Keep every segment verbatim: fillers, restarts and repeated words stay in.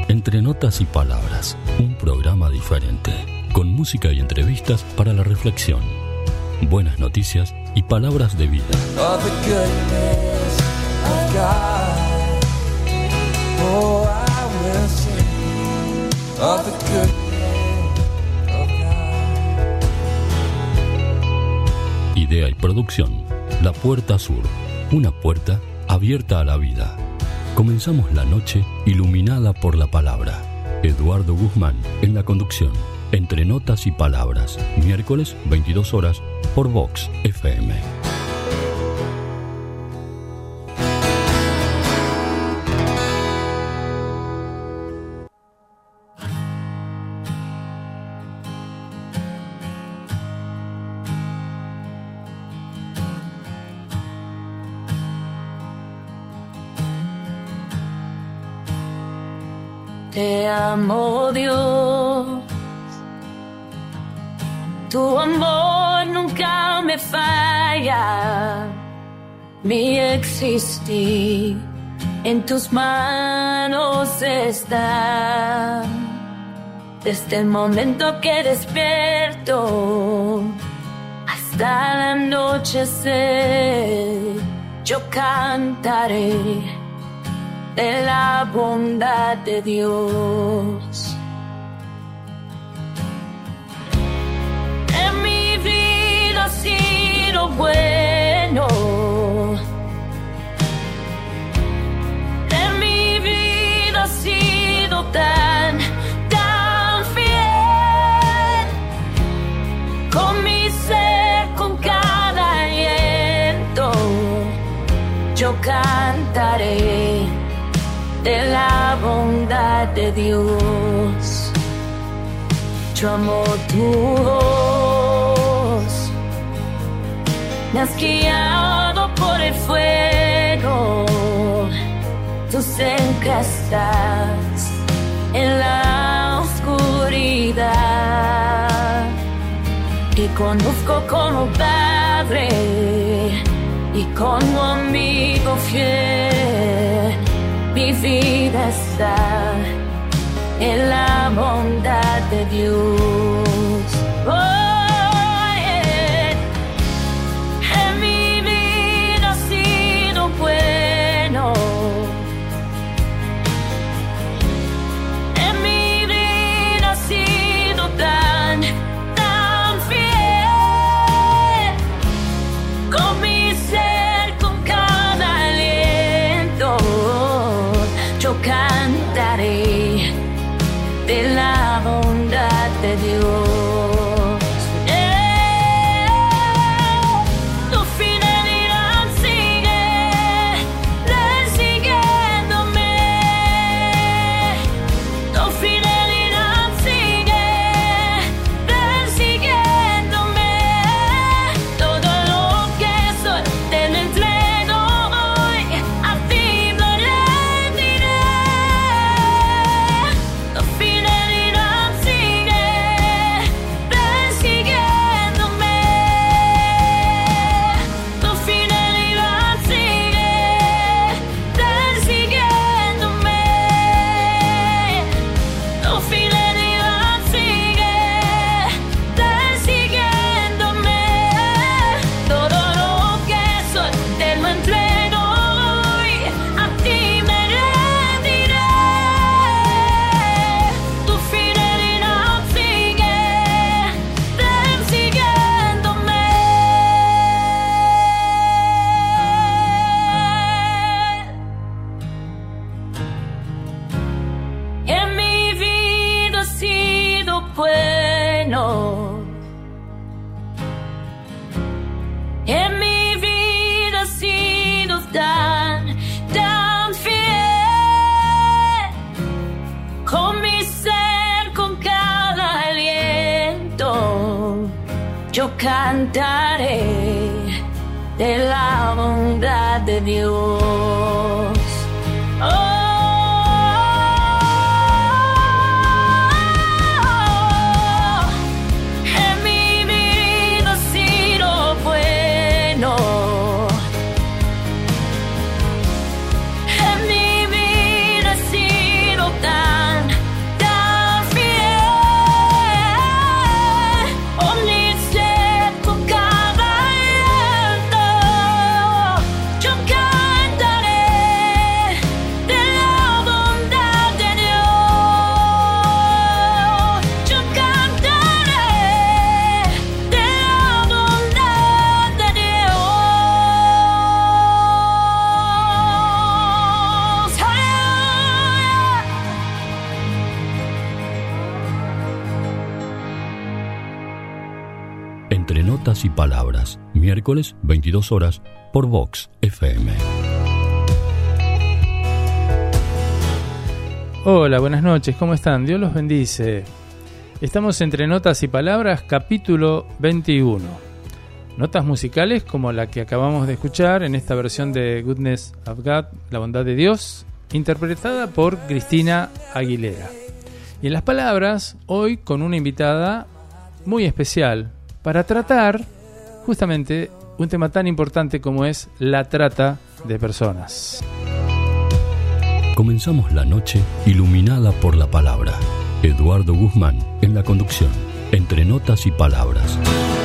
Entre Notas y Palabras, un programa diferente, con música y entrevistas para la reflexión, buenas noticias y palabras de vida. Of the goodness of God, oh, I will sing of the goodness of God. Idea y producción, La Puerta Sur, una puerta abierta a la vida. Comenzamos la noche iluminada por la palabra. Eduardo Guzmán en la conducción. Entre Notas y Palabras, miércoles veintidós horas por Vox F M. Te amo, Dios, tu amor nunca me falla, mi existir en tus manos está. Desde el momento que despierto hasta el anochecer, yo cantaré de la bondad de Dios. En mi vida ha sido bueno, en mi vida ha sido tan, tan fiel, con mi ser, con cada aliento, yo cantaré de la bondad de Dios. Yo amo tu voz, me has guiado por el fuego, tú siempre estás en la oscuridad. Te conozco como padre y como amigo fiel. Mi vida está en la bondad de Dios. Oh, yeah. En mi vida ha sido bueno, en mi vida ha sido tan, tan fiel, con mi ser, con cada aliento, yo cantaré de la bondad de Dios. Eh, tu fidelidad sigue persiguiéndome, tu fidelidad sigue persiguiéndome. Todo lo que soy te lo entrego hoy, a ti me rendiré. Tu fidelidad sigue persiguiéndome, tu fidelidad sigue persiguiéndome, tu fidelidad sigue persiguiéndome. Todo lo que soy te lo entrego hoy, a ti me rendiré. Tu fidelidad sigue persiguiéndome. En mi vida ha sido bueno, en mi vida ha sido tan, tan fiel, con mi ser, con cada aliento, yo cantaré de la bondad de Dios. Oh, en mi vida ha sido bueno, en mi vida ha sido tan, Notas y Palabras, miércoles veintidós horas por Vox F M. Hola, buenas noches, ¿cómo están? Dios los bendice. Estamos entre Notas y Palabras, capítulo veintiuno. Notas musicales como la que acabamos de escuchar en esta versión de Goodness of God, La Bondad de Dios, interpretada por Cristina Aguilera. Y en las palabras, hoy con una invitada muy especial para tratar justamente un tema tan importante como es la trata de personas. Comenzamos la noche iluminada por la palabra. Eduardo Guzmán en la conducción, entre Notas y Palabras.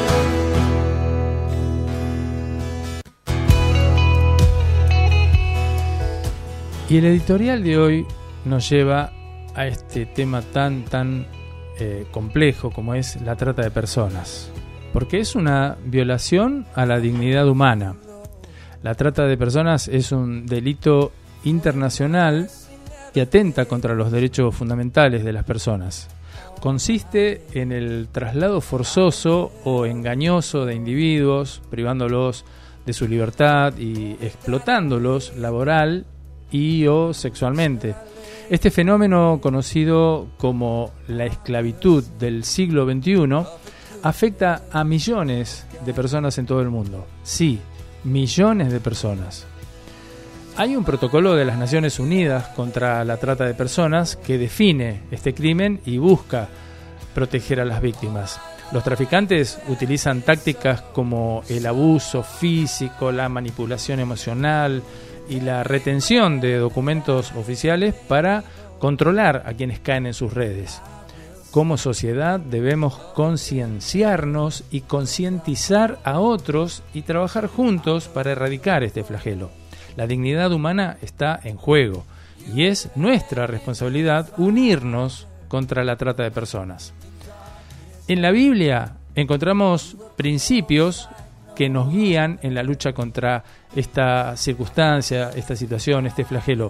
Y el editorial de hoy nos lleva a este tema tan, tan eh, complejo como es la trata de personas. Porque es una violación a la dignidad humana. La trata de personas es un delito internacional que atenta contra los derechos fundamentales de las personas. Consiste en el traslado forzoso o engañoso de individuos, privándolos de su libertad y explotándolos laboral y o sexualmente. Este fenómeno, conocido como la esclavitud del siglo veintiuno, afecta a millones de personas en todo el mundo. Sí, millones de personas. Hay un protocolo de las Naciones Unidas contra la trata de personas que define este crimen y busca proteger a las víctimas. Los traficantes utilizan tácticas como el abuso físico, la manipulación emocional y la retención de documentos oficiales para controlar a quienes caen en sus redes. Como sociedad debemos concienciarnos y concientizar a otros y trabajar juntos para erradicar este flagelo. La dignidad humana está en juego y es nuestra responsabilidad unirnos contra la trata de personas. En la Biblia encontramos principios que nos guían en la lucha contra esta circunstancia, esta situación, este flagelo.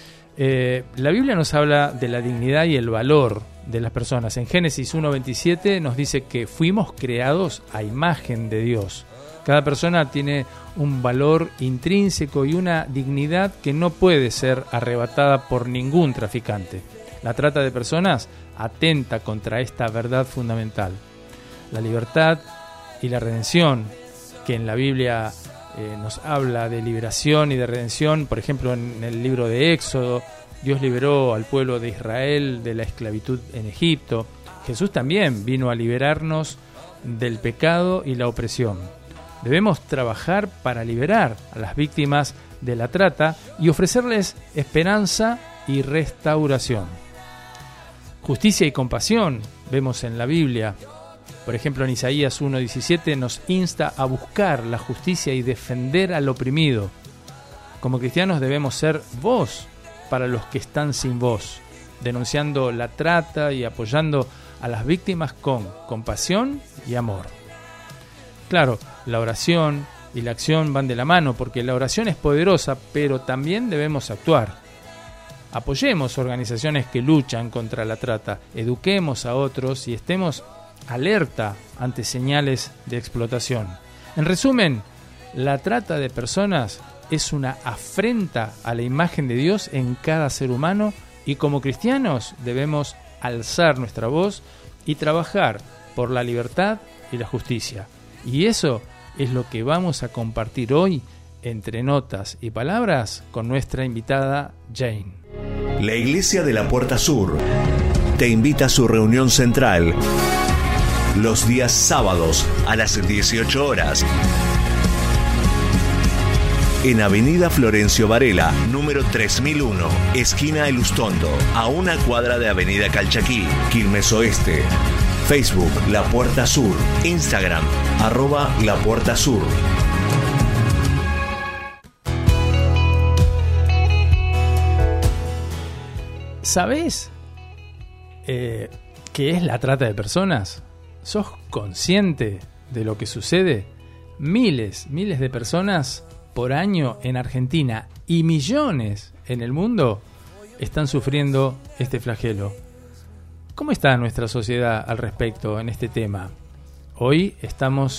Eh, la Biblia nos habla de la dignidad y el valor de las personas. En Génesis uno veintisiete nos dice que fuimos creados a imagen de Dios. Cada persona tiene un valor intrínseco y una dignidad que no puede ser arrebatada por ningún traficante. La trata de personas atenta contra esta verdad fundamental. La libertad y la redención, que en la Biblia eh, nos habla de liberación y de redención, por ejemplo en el libro de Éxodo, Dios liberó al pueblo de Israel de la esclavitud en Egipto. Jesús también vino a liberarnos del pecado y la opresión. Debemos trabajar para liberar a las víctimas de la trata y ofrecerles esperanza y restauración. Justicia y compasión vemos en la Biblia. Por ejemplo, en Isaías uno diecisiete nos insta a buscar la justicia y defender al oprimido. Como cristianos debemos ser voz para los que están sin voz, denunciando la trata y apoyando a las víctimas con compasión y amor. Claro, la oración y la acción van de la mano porque la oración es poderosa, pero también debemos actuar. Apoyemos organizaciones que luchan contra la trata, eduquemos a otros y estemos alerta ante señales de explotación. En resumen, la trata de personas es una afrenta a la imagen de Dios en cada ser humano y como cristianos debemos alzar nuestra voz y trabajar por la libertad y la justicia. Y eso es lo que vamos a compartir hoy entre Notas y Palabras con nuestra invitada Jane. La Iglesia de la Puerta Sur te invita a su reunión central los días sábados a las dieciocho horas en Avenida Florencio Varela, número tres mil uno, esquina El Ustondo, a una cuadra de Avenida Calchaquí, Quilmes Oeste. Facebook La Puerta Sur, Instagram arroba La Puerta Sur. ¿Sabés eh, qué es la trata de personas? ¿Sos consciente de lo que sucede? Miles, miles de personas por año en Argentina y millones en el mundo están sufriendo este flagelo. ¿Cómo está nuestra sociedad al respecto en este tema? Hoy estamos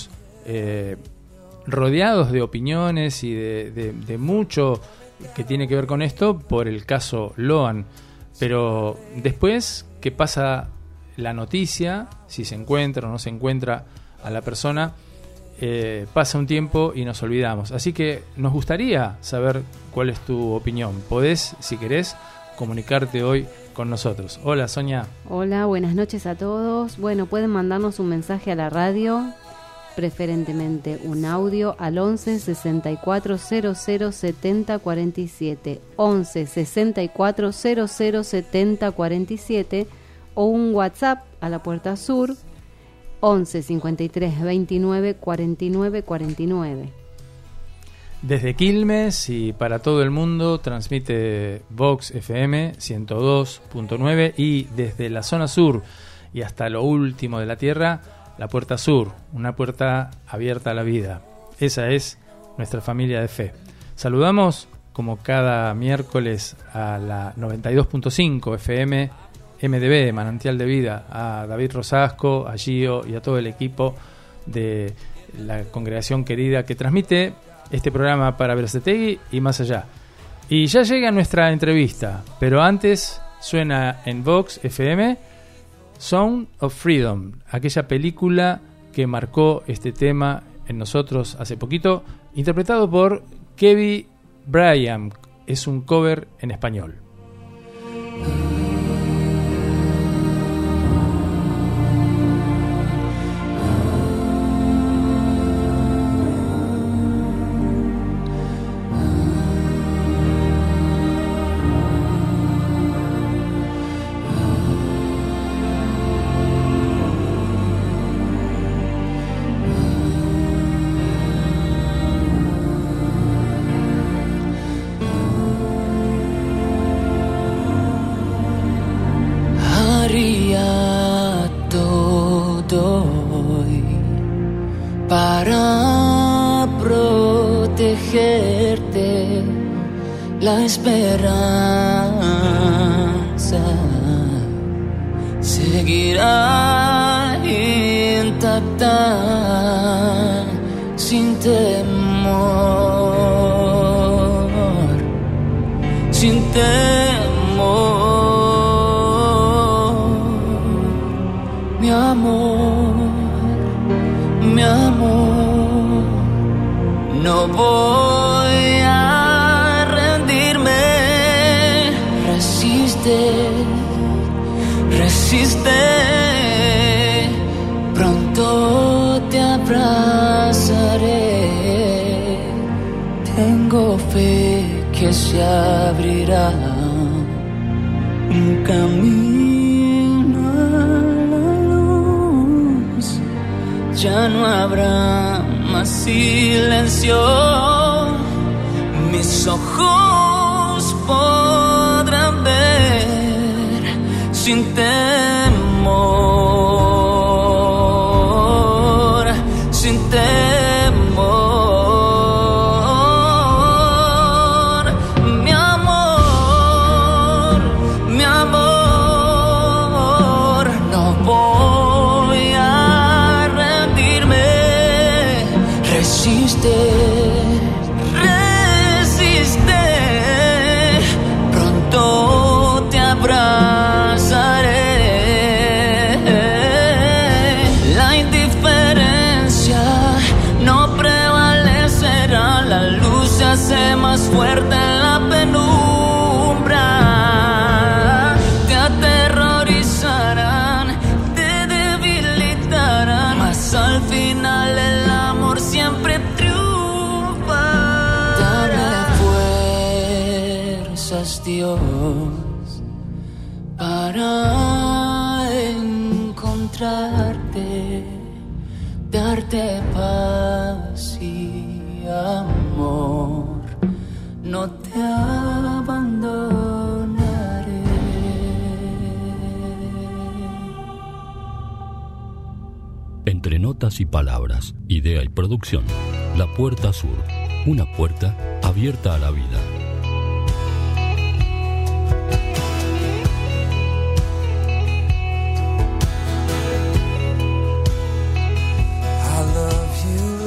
eh, rodeados de opiniones y de, de, de mucho que tiene que ver con esto por el caso Loan. Pero después que pasa la noticia, si se encuentra o no se encuentra a la persona, eh, pasa un tiempo y nos olvidamos. Así que nos gustaría saber cuál es tu opinión. Podés, si querés, comunicarte hoy con nosotros. Hola, Sonia. Hola, buenas noches a todos. Bueno, pueden mandarnos un mensaje a la radio, preferentemente un audio al once sesenta y cuatro cero cero setenta cuarenta y siete, once sesenta y cuatro cero cero setenta cuarenta y siete, o un WhatsApp a la Puerta Sur once cincuenta y tres veintinueve cuarenta y nueve cuarenta y nueve. Desde Quilmes y para todo el mundo transmite Vox F M ciento dos punto nueve, y desde la zona sur y hasta lo último de la tierra, la Puerta Sur, una puerta abierta a la vida. Esa es nuestra familia de fe. Saludamos como cada miércoles a la noventa y dos punto cinco F M M D B, Manantial de Vida, a David Rosasco, a Gio y a todo el equipo de la congregación querida que transmite este programa para Berazategui y más allá. Y ya llega nuestra entrevista, pero antes suena en Vox F M Sound of Freedom, aquella película que marcó este tema en nosotros hace poquito, interpretado por Kevin Bryant. Es un cover en español. Para protegerte, la esperanza seguirá intacta sin temor, sin temor, mi amor, mi amor, no voy a rendirme. Resiste, resiste, pronto te abrazaré. Tengo fe que se abrirá un camino a la luz. Ya no habrá más silencio, mis ojos podrán ver sin temor, sin temor, mi amor, mi amor, no voy a rendirme. Resiste, resiste, pronto te abrazaré. La indiferencia no prevalecerá, la luz se hace más fuerte en la penumbra. Te aterrorizarán, te debilitarán, mas al final el amor siempre triunfa. Dame fuerzas, Dios, para encontrarte, darte paz y amor. No te abandonaré. Entre notas y palabras, idea y producción, La Puerta Sur, una puerta abierta a la vida. I love you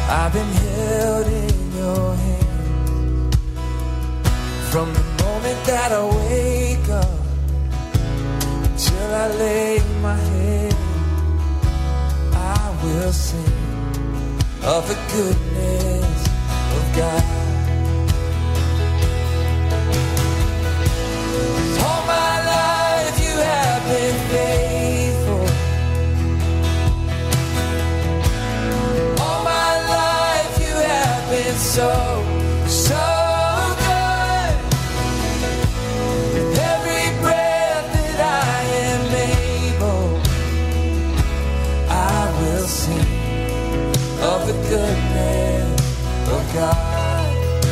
I've been held in your hand from the moment that I wake up till I lay my head. I will sing of the goodness of God. All my life you have been faithful. All my life you have been so, so good. With every breath that I am able, I will sing of the goodness of God.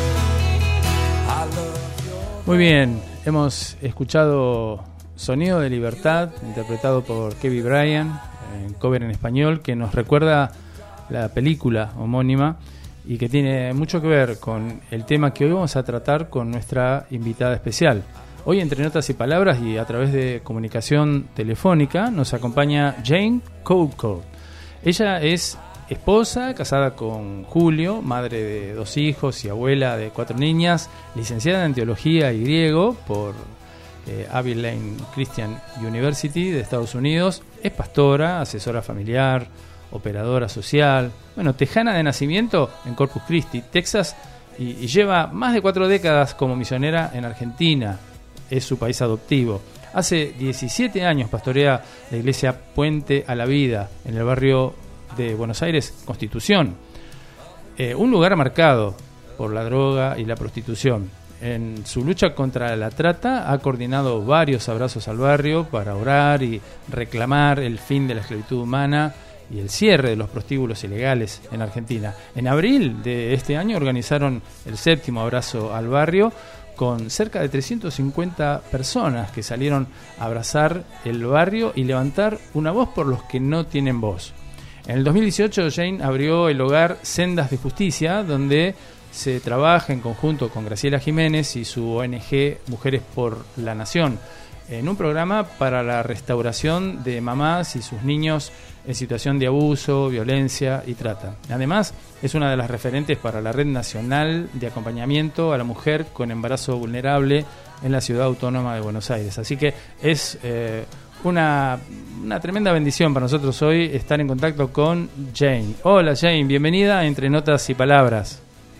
I love your... Muy bien, hemos escuchado Sonido de Libertad, interpretado por Kevin Bryant, en cover en español, que nos recuerda la película homónima y que tiene mucho que ver con el tema que hoy vamos a tratar con nuestra invitada especial. Hoy, entre notas y palabras y a través de comunicación telefónica, nos acompaña Jane Coulthard. Ella es esposa, casada con Julio, madre de dos hijos y abuela de cuatro niñas, licenciada en Teología y Griego por eh, Abilene Christian University de Estados Unidos. Es pastora, asesora familiar, operadora social, bueno, tejana de nacimiento en Corpus Christi, Texas, y, y lleva más de cuatro décadas como misionera en Argentina. Es su país adoptivo. Hace diecisiete años pastorea la iglesia Puente a la Vida en el barrio de Buenos Aires, Constitución, eh, un lugar marcado por la droga y la prostitución. En su lucha contra la trata ha coordinado varios abrazos al barrio para orar y reclamar el fin de la esclavitud humana y el cierre de los prostíbulos ilegales en Argentina. En abril de este año organizaron el séptimo abrazo al barrio con cerca de trescientas cincuenta personas que salieron a abrazar el barrio y levantar una voz por los que no tienen voz. En el dos mil dieciocho, Jane abrió el hogar Sendas de Justicia, donde se trabaja en conjunto con Graciela Jiménez y su O N G Mujeres por la Nación, en un programa para la restauración de mamás y sus niños en situación de abuso, violencia y trata. Además, es una de las referentes para la Red Nacional de Acompañamiento a la Mujer con Embarazo Vulnerable en la Ciudad Autónoma de Buenos Aires. Así que es eh, una, una tremenda bendición para nosotros hoy estar en contacto con Jane. Hola Jane, bienvenida a Entre Notas y Palabras.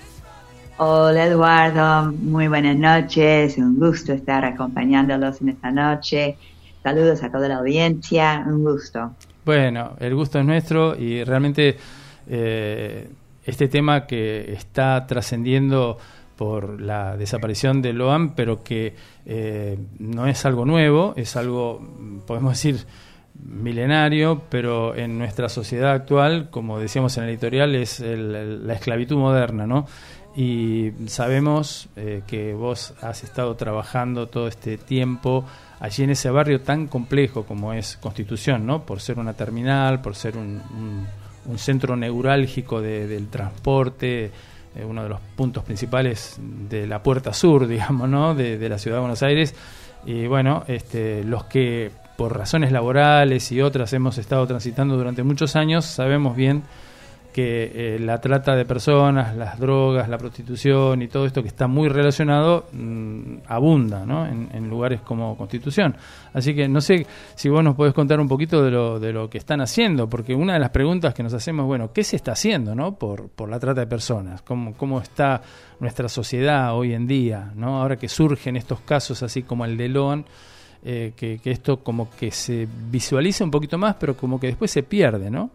Hola Eduardo, muy buenas noches, un gusto estar acompañándolos en esta noche. Saludos a toda la audiencia, un gusto. Bueno, el gusto es nuestro y realmente eh, este tema que está trascendiendo por la desaparición de Loan, pero que eh, no es algo nuevo, es algo, podemos decir, milenario, pero en nuestra sociedad actual, como decíamos en el editorial, es el, el, la esclavitud moderna, ¿no? Y sabemos eh, que vos has estado trabajando todo este tiempo allí en ese barrio tan complejo como es Constitución, ¿no? Por ser una terminal, por ser un, un, un centro neurálgico de, del transporte, eh, uno de los puntos principales de la puerta sur, digamos, ¿no? De, de la ciudad de Buenos Aires. Y bueno, este, los que por razones laborales y otras hemos estado transitando durante muchos años, sabemos bien que eh, la trata de personas, las drogas, la prostitución y todo esto que está muy relacionado mmm, abunda, ¿no? en, en lugares como Constitución. Así que no sé si vos nos podés contar un poquito de lo de lo que están haciendo, porque una de las preguntas que nos hacemos, bueno, ¿qué se está haciendo, ¿no? por por la trata de personas? ¿Cómo, cómo está nuestra sociedad hoy en día, ¿no? Ahora que surgen estos casos así como el de Loan, eh, que, que esto como que se visualiza un poquito más, pero como que después se pierde, ¿no?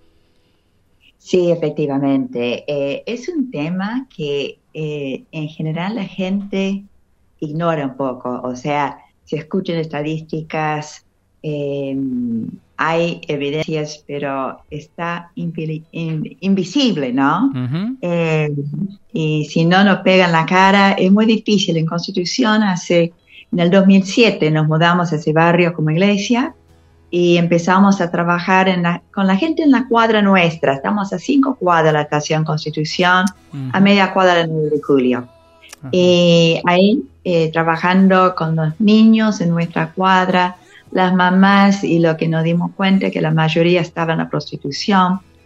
Sí, efectivamente. Eh, es un tema que eh, en general la gente ignora un poco. O sea, se escuchan estadísticas, eh, hay evidencias, pero está invi- in- invisible, ¿no? Uh-huh. Eh, y si no nos pegan la cara, es muy difícil. En Constitución, hace, en el dos mil siete nos mudamos a ese barrio como iglesia, y empezamos a trabajar en la, con la gente en la cuadra nuestra. Estamos a cinco cuadras de la Estación Constitución, uh-huh. a media cuadra del nueve de julio. Uh-huh. Y ahí eh, trabajando con los niños en nuestra cuadra, las mamás, y lo que nos dimos cuenta es que la mayoría estaba en la prostitución.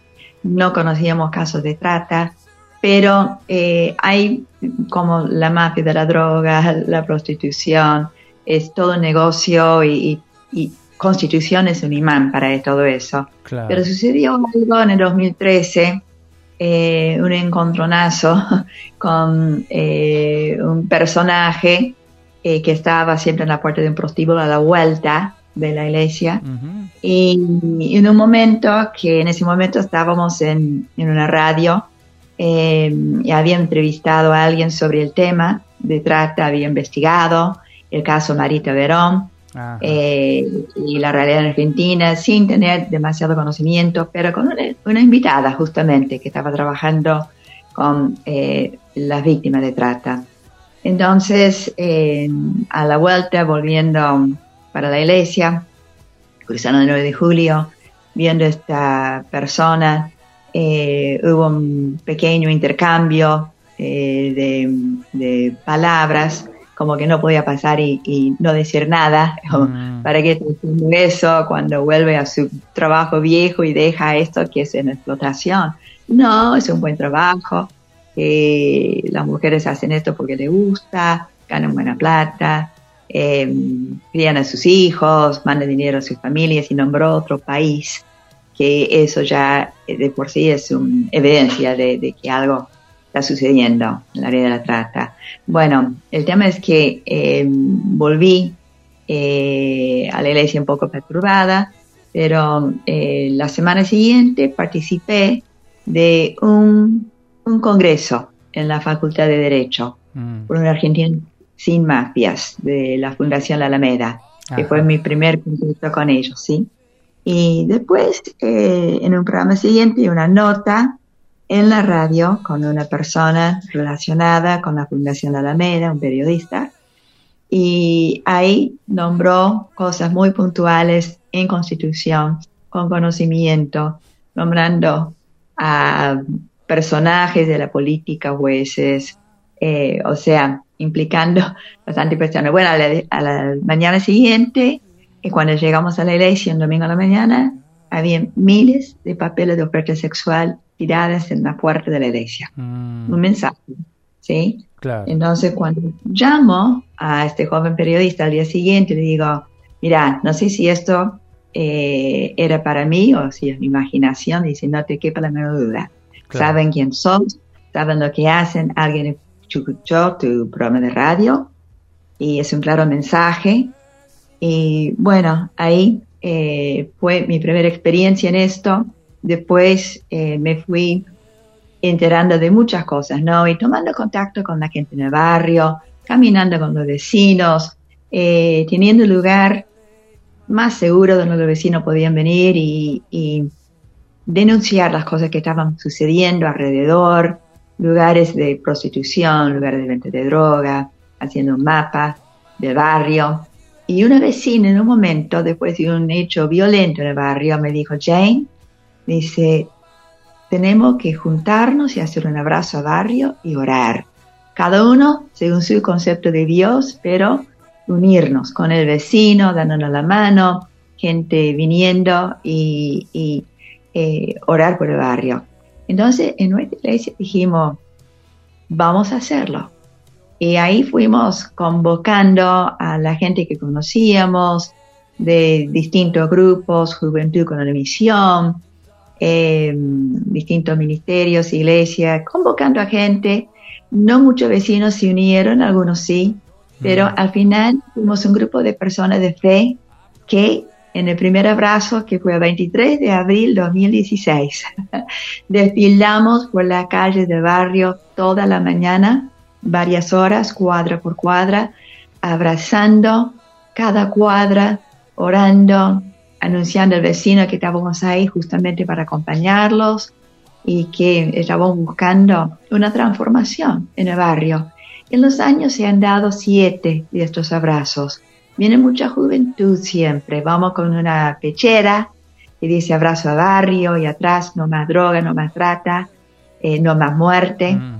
no conocíamos casos de trata, pero eh, hay como la mafia de la droga, la prostitución, es todo un negocio y, y, y Constitución es un imán para todo eso. Claro. Pero sucedió algo en el dos mil trece, eh, un encontronazo con eh, un personaje eh, que estaba siempre en la puerta de un prostíbulo a la vuelta de la iglesia. Uh-huh. y, y en un momento, que en ese momento estábamos en, en una radio eh, y había entrevistado a alguien sobre el tema de trata, había investigado el caso Marita Verón, eh, y la realidad en Argentina, sin tener demasiado conocimiento, pero con una, una invitada justamente que estaba trabajando con eh, las víctimas de trata. Entonces, eh, a la vuelta, volviendo para la iglesia, cruzando el nueve de julio, viendo a esta persona, eh, hubo un pequeño intercambio eh, de, de palabras, como que no podía pasar y, y no decir nada. Mm. ¿Para qué está haciendo eso cuando vuelve a su trabajo viejo y deja esto que es en explotación? No, es un buen trabajo. Eh, las mujeres hacen esto porque les gusta, ganan buena plata, eh, crían a sus hijos, mandan dinero a sus familias y nombró otro país, que eso ya de por sí es una evidencia de, de que algo está sucediendo en la área de la trata. Bueno, el tema es que eh, volví eh, a la iglesia un poco perturbada, pero eh, la semana siguiente participé de un, un congreso en la Facultad de Derecho mm. por un argentino sin mafias de la Fundación La Alameda, Ajá. que fue mi primer contacto con ellos, ¿sí? Y después, eh, en un programa siguiente, una nota en la radio con una persona relacionada con la Fundación La Alameda, un periodista, y ahí nombró cosas muy puntuales en Constitución, con conocimiento, nombrando a personajes de la política, jueces, eh, o sea, implicando bastante personas. Bueno, a la, a la mañana siguiente, y cuando llegamos a la iglesia, un domingo a la mañana, había miles de papeles de oferta sexual tiradas en la puerta de la iglesia. Mm. Un mensaje, ¿sí? Claro. Entonces, cuando llamo a este joven periodista al día siguiente, le digo, mira, no sé si esto eh, era para mí o si es mi imaginación, dice, no te quepa la menor duda. Claro. Saben quién sos, saben lo que hacen, alguien escuchó tu programa de radio y es un claro mensaje. Y bueno, ahí eh, fue mi primera experiencia en esto. Después eh, me fui enterando de muchas cosas, ¿no? Y tomando contacto con la gente en el barrio, caminando con los vecinos, eh, teniendo un lugar más seguro donde los vecinos podían venir y, y denunciar las cosas que estaban sucediendo alrededor, lugares de prostitución, lugares de venta de droga, haciendo un mapa del barrio. Y una vecina en un momento, después de un hecho violento en el barrio, me dijo, Jane, dice, tenemos que juntarnos y hacer un abrazo a barrio y orar. Cada uno según su concepto de Dios, pero unirnos con el vecino, dándonos la mano, gente viniendo y, y eh, orar por el barrio. Entonces, en nuestra iglesia dijimos, vamos a hacerlo. Y ahí fuimos convocando a la gente que conocíamos, de distintos grupos, Juventud con la Misión, eh, distintos ministerios, iglesias, convocando a gente. No muchos vecinos se unieron, algunos sí, pero mm. al final fuimos un grupo de personas de fe que en el primer abrazo, que fue el veintitrés de abril de dos mil dieciséis, desfilamos por la calle del barrio toda la mañana, varias horas, cuadra por cuadra, abrazando cada cuadra, orando, anunciando al vecino que estábamos ahí justamente para acompañarlos y que estábamos buscando una transformación en el barrio. En los años se han dado siete de estos abrazos. Viene mucha juventud siempre. Vamos con una pechera que dice abrazo a barrio y atrás no más droga, no más trata, eh, no más muerte. Mm.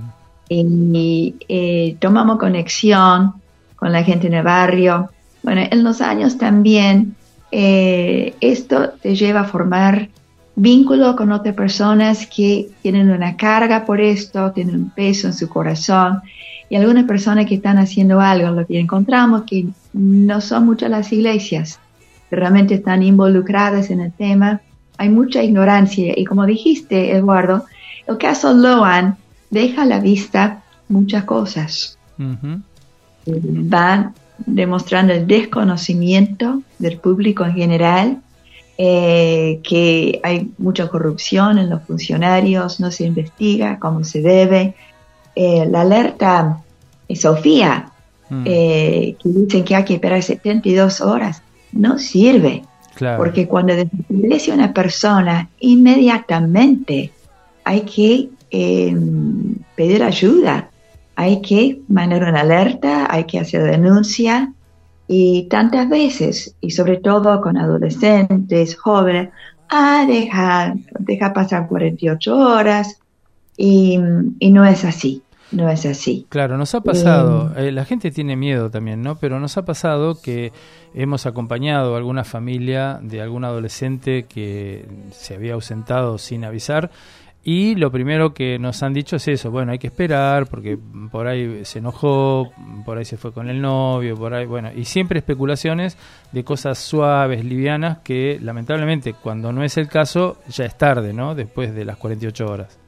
Y eh, tomamos conexión con la gente en el barrio. Bueno, en los años también eh, esto te lleva a formar vínculo con otras personas que tienen una carga por esto, tienen un peso en su corazón, y algunas personas que están haciendo algo, lo que encontramos que no son muchas las iglesias que realmente están involucradas en el tema. Hay mucha ignorancia, y como dijiste, Eduardo, el caso Loan deja a la vista muchas cosas. Uh-huh. Van demostrando el desconocimiento del público en general, eh, que hay mucha corrupción en los funcionarios, no se investiga como se debe. Eh, la alerta eh, Sofía, mm. eh, que dicen que hay que esperar setenta y dos horas, no sirve. Claro. Porque cuando desaparece una persona, inmediatamente hay que eh, pedir ayuda, hay que mandar una alerta, hay que hacer denuncia, y tantas veces, y sobre todo con adolescentes, jóvenes, ah, deja, deja pasar cuarenta y ocho horas, y, y no es así. No es así. Claro, nos ha pasado, eh, la gente tiene miedo también, ¿no? Pero nos ha pasado que hemos acompañado a alguna familia de algún adolescente que se había ausentado sin avisar, y lo primero que nos han dicho es eso: bueno, hay que esperar porque por ahí se enojó, por ahí se fue con el novio, por ahí, bueno, y siempre especulaciones de cosas suaves, livianas, que lamentablemente cuando no es el caso ya es tarde, ¿no? Después de las cuarenta y ocho horas.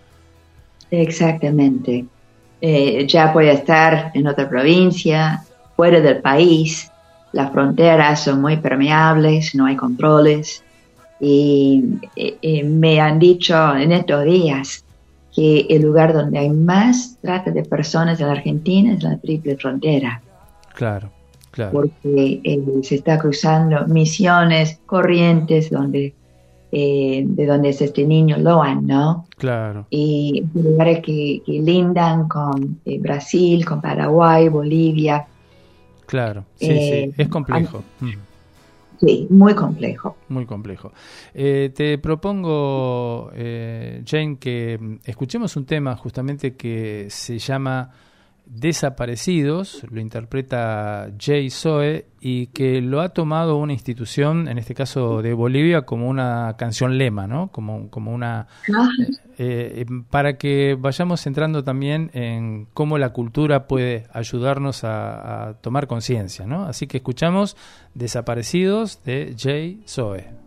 Exactamente. Eh, ya puede estar en otra provincia, fuera del país. Las fronteras son muy permeables, no hay controles. Y eh, eh, me han dicho en estos días que el lugar donde hay más trata de personas en la Argentina es la Triple Frontera. Claro, claro. Porque eh, se está cruzando Misiones, Corrientes, donde Eh, de donde es este niño Loan, ¿no? Claro. Y lugares que, que lindan con eh, Brasil, con Paraguay, Bolivia. Claro, sí, eh, sí, es complejo. An- sí, muy complejo. Muy complejo. Eh, te propongo, eh, Jane, que escuchemos un tema justamente que se llama Desaparecidos, lo interpreta Jay Zoe, y que lo ha tomado una institución, en este caso de Bolivia, como una canción lema, ¿no? Como, como una eh, eh, para que vayamos entrando también en cómo la cultura puede ayudarnos a, a tomar conciencia, ¿no? Así que escuchamos Desaparecidos de Jay Zoe.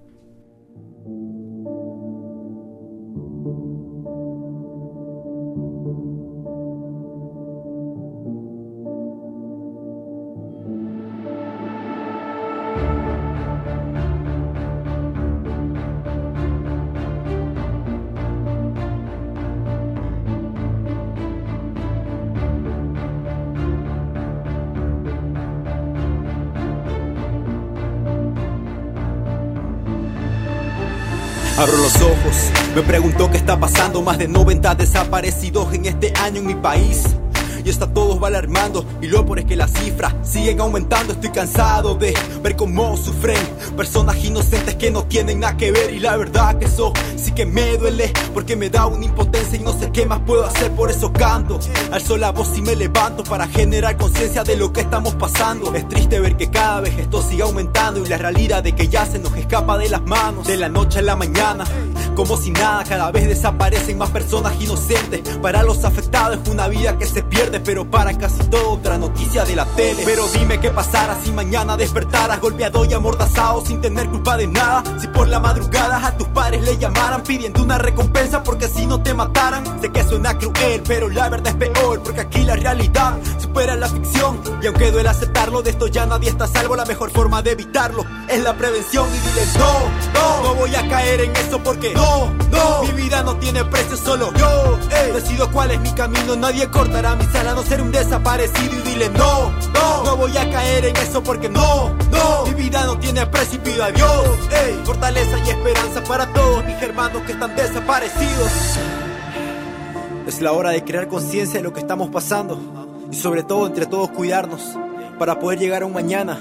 Abro los ojos, me pregunto qué está pasando. Más de noventa desaparecidos en este año en mi país. Y está todo va alarmando, y lo peor es que las cifras siguen aumentando. Estoy cansado de ver cómo sufren personas inocentes que no tienen nada que ver. Y la verdad que eso sí que me duele, porque me da una impotencia y no sé qué más puedo hacer. Por eso canto, alzo la voz y me levanto para generar conciencia de lo que estamos pasando. Es triste ver que cada vez esto sigue aumentando, y la realidad de que ya se nos escapa de las manos. De la noche a la mañana, como si nada, cada vez desaparecen más personas inocentes. Para los afectados es una vida que se pierde, pero para casi todo otra noticia de la tele. Pero dime qué pasara si mañana despertaras golpeado y amordazado sin tener culpa de nada. Si por la madrugada a tus padres le llamaran pidiendo una recompensa porque si no te mataran. Sé que suena cruel, pero la verdad es peor, porque aquí la realidad supera la ficción. Y aunque duele aceptarlo, de esto ya nadie está a salvo. La mejor forma de evitarlo es la prevención. Y dile no, no, no voy a caer en eso porque no, no, mi vida no tiene precio, solo yo ey, decido cuál es mi camino. Nadie cortará mi sala, no ser un desaparecido. Y dile no, no, no voy a caer en eso porque no, no, mi vida no tiene precio y pido a Dios ey, fortaleza y esperanza para todos mis hermanos que están desaparecidos. Es la hora de crear conciencia de lo que estamos pasando, y sobre todo entre todos cuidarnos para poder llegar a un mañana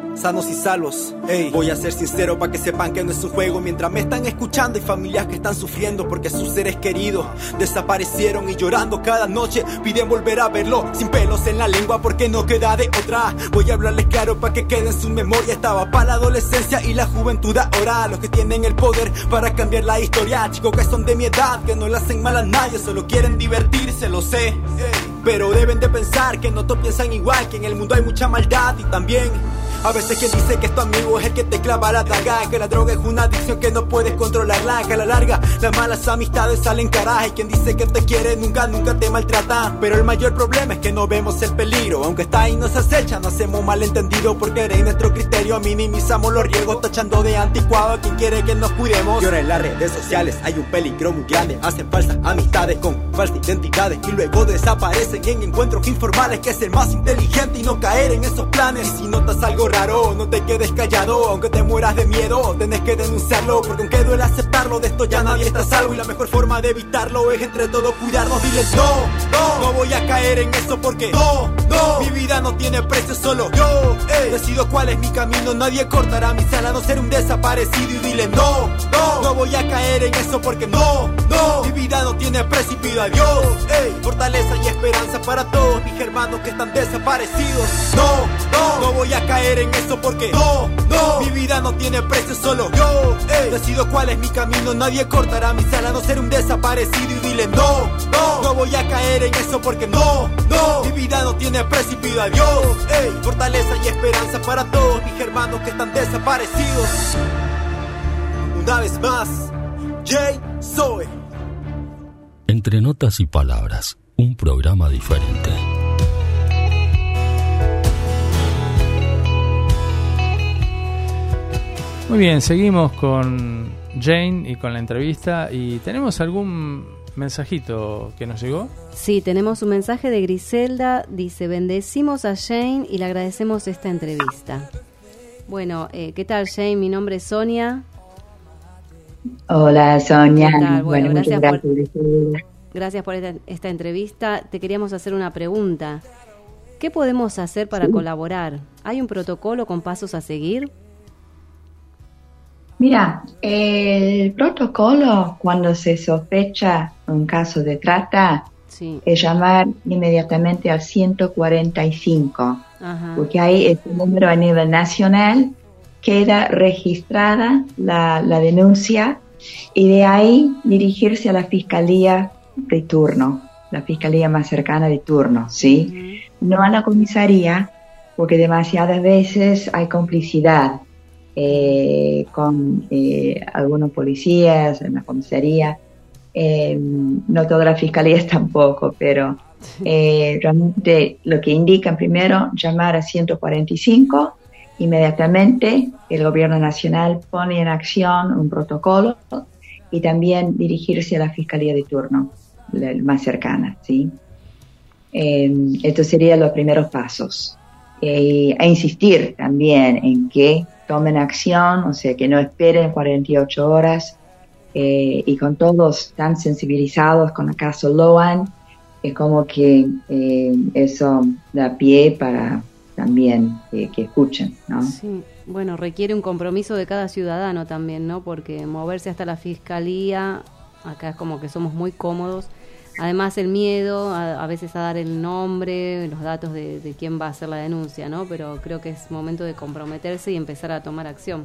sanos y salvos. Ey, voy a ser sincero para que sepan que no es un juego. Mientras me están escuchando hay familias que están sufriendo porque sus seres queridos desaparecieron y llorando cada noche piden volver a verlo sin pelos en la lengua porque no queda de otra. Voy a hablarles claro para que quede en su memoria. Estaba para la adolescencia y la juventud ahora, los que tienen el poder para cambiar la historia. Chicos que son de mi edad, que no le hacen mal a nadie, solo quieren divertirse, lo sé. Pero deben de pensar que no todos piensan igual, que en el mundo hay mucha maldad y también a veces quien dice que es tu amigo es el que te clava la daga, que la droga es una adicción que no puedes controlarla, que a la larga las malas amistades salen caras y quien dice que te quiere nunca, nunca te maltrata. Pero el mayor problema es que no vemos el peligro, aunque está ahí nos acecha, no hacemos malentendido porque en nuestro criterio minimizamos los riesgos tachando de anticuado a quien quiere que nos cuidemos. Y ahora en las redes sociales hay un peligro muy grande, hacen falsas amistades con falsas identidades y luego desaparecen en encuentros informales, que es el más inteligente y no caer en esos planes. Y si notas algo raro, no te quedes callado, aunque te mueras de miedo, tenés que denunciarlo, porque aunque duele aceptarlo, de esto ya nadie está a salvo y la mejor forma de evitarlo es entre todos cuidarnos. Diles no, no, no voy a caer en eso porque no, no, mi vida no tiene precio, solo yo, ey, decido cuál es mi camino, nadie cortará mi sala, no ser un desaparecido. Y dile no, no, no voy a caer en eso porque no, no, mi vida no tiene precio y pido a Dios, ey, fortaleza y esperanza para todos mis hermanos que están desaparecidos. No, no, no voy a caer en eso porque no, no, mi vida no tiene precio, solo yo, ey, decido cuál es mi camino, nadie cortará mi sala, no ser un desaparecido. Y dile no, no, no voy a caer en eso porque no, no, mi vida no tiene precio y pido a Dios, ey, fortaleza y esperanza para todos mis hermanos que están desaparecidos. Una vez más, Jay Zoe. Entre notas y palabras, un programa diferente. Muy bien, seguimos con Jane y con la entrevista. ¿Y tenemos algún mensajito que nos llegó? Sí, tenemos un mensaje de Griselda. Dice, bendecimos a Jane y le agradecemos esta entrevista. Bueno, eh, ¿qué tal, Jane? Mi nombre es Sonia. Hola, Sonia. ¿Qué tal? Bueno, bueno gracias, gracias por, gracias por esta, esta entrevista. Te queríamos hacer una pregunta. ¿Qué podemos hacer para sí. colaborar? ¿Hay un protocolo con pasos a seguir? Mira, el protocolo cuando se sospecha un caso de trata sí. es llamar inmediatamente al ciento cuarenta y cinco, Ajá. porque ahí este número a nivel nacional queda registrada la, la denuncia y de ahí dirigirse a la fiscalía de turno, la fiscalía más cercana de turno, ¿sí? Uh-huh. No a la comisaría, porque demasiadas veces hay complicidad Eh, con eh, algunos policías en la comisaría, eh, no todas las fiscalías tampoco, pero eh, realmente lo que indican primero, llamar a ciento cuarenta y cinco, inmediatamente el gobierno nacional pone en acción un protocolo y también dirigirse a la fiscalía de turno, la más cercana, ¿sí? Eh, estos serían los primeros pasos. Eh, a insistir también en que tomen acción, o sea, que no esperen cuarenta y ocho horas, eh, y con todos tan sensibilizados con el caso Loan, es como que eh, eso da pie para también eh, que escuchen, ¿no? Sí, bueno, requiere un compromiso de cada ciudadano también, ¿no? Porque moverse hasta la fiscalía, acá es como que somos muy cómodos. Además el miedo a, a veces a dar el nombre, los datos de, de quién va a hacer la denuncia, ¿no? Pero creo que es momento de comprometerse y empezar a tomar acción.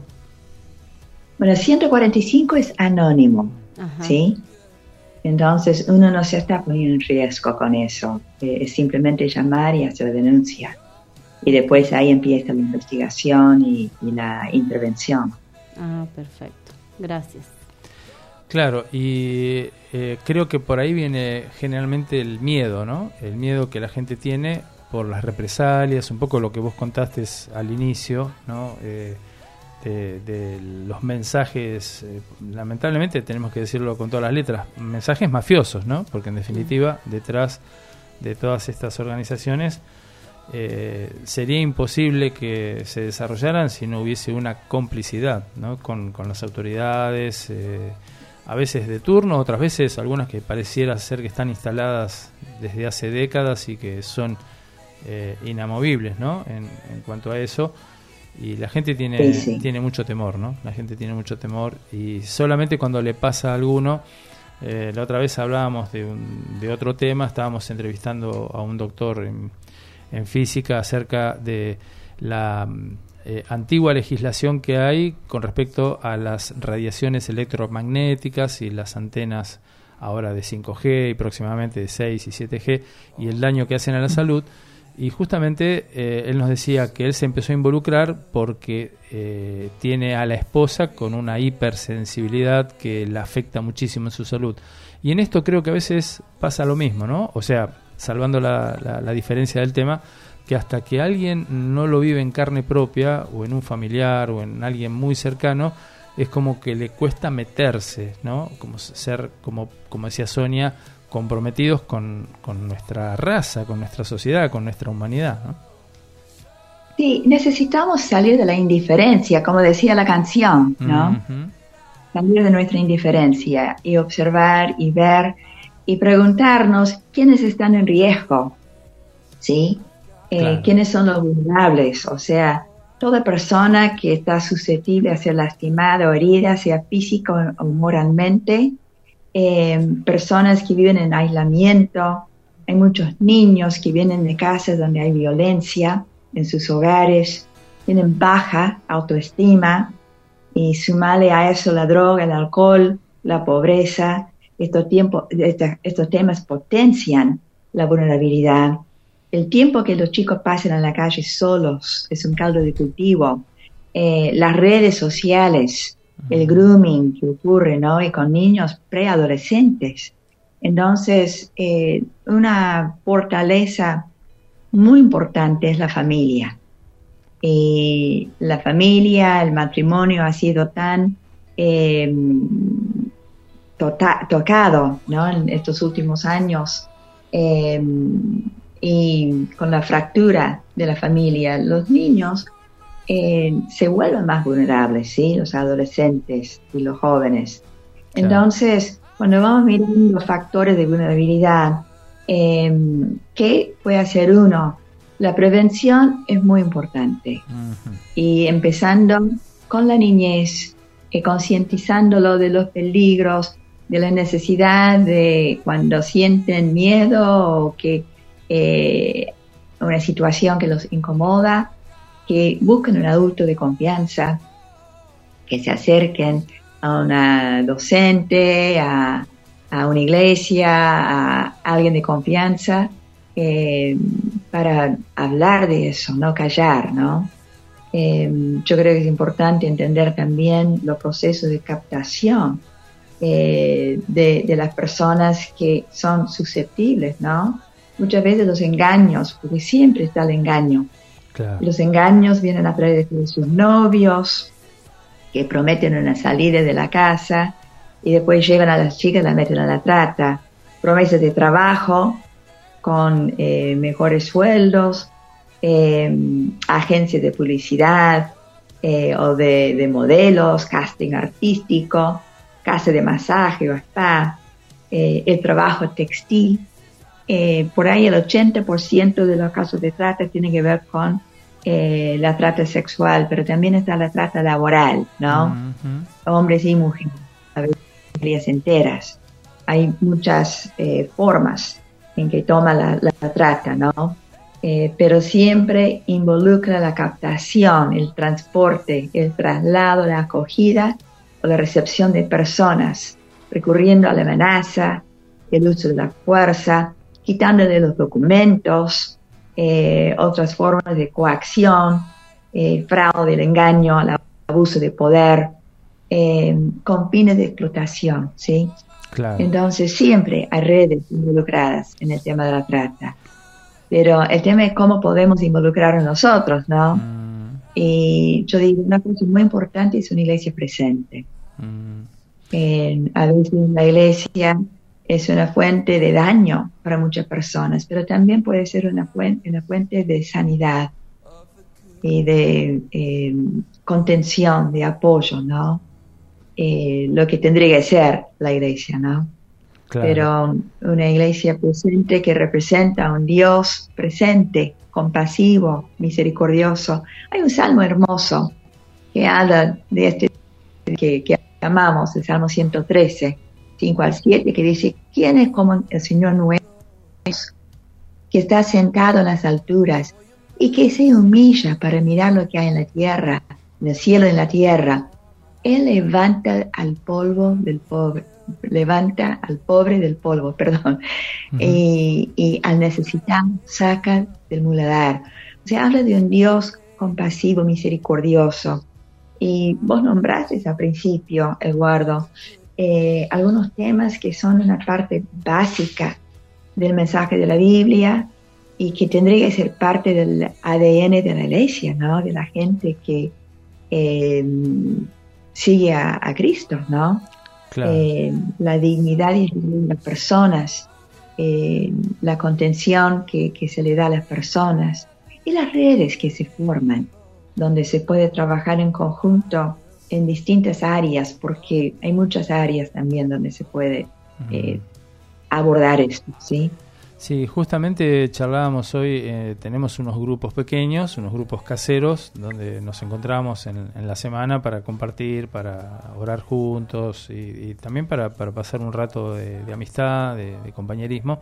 Bueno, ciento cuarenta y cinco es anónimo, Ajá. ¿sí? Entonces uno no se está poniendo en riesgo con eso. Eh, es simplemente llamar y hacer denuncia. Y después ahí empieza la investigación y, y la intervención. Ah, perfecto. Gracias. Claro, y eh, creo que por ahí viene generalmente el miedo, ¿no? El miedo que la gente tiene por las represalias, un poco lo que vos contaste al inicio, ¿no? Eh, de, de los mensajes, eh, lamentablemente tenemos que decirlo con todas las letras, mensajes mafiosos, ¿no? Porque en definitiva, detrás de todas estas organizaciones eh, sería imposible que se desarrollaran si no hubiese una complicidad, ¿no? Con, con las autoridades, eh, a veces de turno, otras veces algunas que pareciera ser que están instaladas desde hace décadas y que son eh, inamovibles, ¿no? En, en cuanto a eso, Y la gente tiene, sí, sí. tiene mucho temor, ¿no? La gente tiene mucho temor y solamente cuando le pasa a alguno, eh, la otra vez hablábamos de, un, de otro tema, estábamos entrevistando a un doctor en, en física acerca de la eh, antigua legislación que hay con respecto a las radiaciones electromagnéticas y las antenas ahora de cinco G y próximamente de seis y siete G y el daño que hacen a la salud. Y justamente eh, él nos decía que él se empezó a involucrar porque eh, tiene a la esposa con una hipersensibilidad que la afecta muchísimo en su salud. Y en esto creo que a veces pasa lo mismo, ¿no? O sea, salvando la, la, la diferencia del tema, que hasta que alguien no lo vive en carne propia o en un familiar o en alguien muy cercano, es como que le cuesta meterse, ¿no? Como ser, como, como decía Sonia, comprometidos con, con nuestra raza, con nuestra sociedad, con nuestra humanidad, ¿no? Sí, necesitamos salir de la indiferencia, como decía la canción, ¿no? Uh-huh. Salir de nuestra indiferencia y observar y ver y preguntarnos quiénes están en riesgo, ¿sí? Eh, claro. Quiénes son los vulnerables, o sea, toda persona que está susceptible a ser lastimada o herida, sea físico o moralmente. Eh, personas que viven en aislamiento, hay muchos niños que vienen de casas donde hay violencia en sus hogares, tienen baja autoestima y sumale a eso la droga, el alcohol, la pobreza. Estos, tiempo, esta, estos temas potencian la vulnerabilidad. El tiempo que los chicos pasan en la calle solos es un caldo de cultivo. Eh, las redes sociales, el grooming que ocurre, ¿no? Y con niños preadolescentes. Entonces, eh, una fortaleza muy importante es la familia. Y la familia, el matrimonio ha sido tan eh, tota- tocado, ¿no? En estos últimos años. Eh, y con la fractura de la familia, los niños Eh, se vuelven más vulnerables, ¿sí? Los adolescentes y los jóvenes. Claro. Entonces, cuando vamos mirando los factores de vulnerabilidad, eh, ¿qué puede hacer uno? La prevención es muy importante. Uh-huh. Y empezando con la niñez, eh, concientizándolo de los peligros, de la necesidad de cuando sienten miedo o que eh, una situación que los incomoda, que busquen un adulto de confianza, que se acerquen a una docente, a, a una iglesia, a alguien de confianza, eh, para hablar de eso, no callar, ¿no? Eh, yo creo que es importante entender también los procesos de captación eh, de, de las personas que son susceptibles, ¿no? Muchas veces los engaños, porque siempre está el engaño. Claro. Los engaños vienen a través de sus novios, que prometen una salida de la casa y después llegan a las chicas y las meten a la trata. Promesas de trabajo con eh, mejores sueldos, eh, agencias de publicidad eh, o de, de modelos, casting artístico, casa de masaje o spa, eh, el trabajo textil. Eh, por ahí el ochenta por ciento de los casos de trata tienen que ver con eh, la trata sexual, pero también está la trata laboral, ¿no? Uh-huh. Hombres y mujeres, a veces familias enteras. Hay muchas eh, formas en que toma la, la, la trata, ¿no? Eh, pero siempre involucra la captación, el transporte, el traslado, la acogida o la recepción de personas, recurriendo a la amenaza, el uso de la fuerza, quitándole los documentos, eh, otras formas de coacción, eh, fraude, el engaño, el abuso de poder, eh, con fines de explotación, ¿sí? Claro. Entonces siempre hay redes involucradas en el tema de la trata. Pero el tema es cómo podemos involucrarnos nosotros, ¿no? Mm. Y yo digo, una cosa muy importante es una iglesia presente. Mm. Eh, a veces la iglesia es una fuente de daño para muchas personas, pero también puede ser una fuente, una fuente de sanidad y de eh, contención, de apoyo, ¿no? Eh, lo que tendría que ser la iglesia, ¿no? Claro. Pero una iglesia presente que representa a un Dios presente, compasivo, misericordioso. Hay un salmo hermoso que habla de este que, que amamos, el Salmo ciento trece, cinco al siete, que dice: ¿quién es como el Señor nuestro, que está sentado en las alturas y que se humilla para mirar lo que hay en la tierra, en el cielo y en la tierra? Él levanta al polvo del pobre, levanta al pobre del polvo, perdón, uh-huh. y, y al necesitado saca del muladar. O sea, habla de un Dios compasivo, misericordioso. Y vos nombraste al principio, Eduardo, eh, algunos temas que son una parte básica del mensaje de la Biblia y que tendría que ser parte del A D N de la iglesia, ¿no? De la gente que eh, sigue a, a Cristo, ¿no? Claro. Eh, la dignidad de las personas, eh, la contención que, que se le da a las personas y las redes que se forman, donde se puede trabajar en conjunto en distintas áreas, porque hay muchas áreas también donde se puede eh, abordar esto, ¿sí? Sí, justamente charlábamos hoy, eh, tenemos unos grupos pequeños, unos grupos caseros, donde nos encontramos en, en la semana para compartir, para orar juntos y, y también para, para pasar un rato de, de amistad, de, de compañerismo.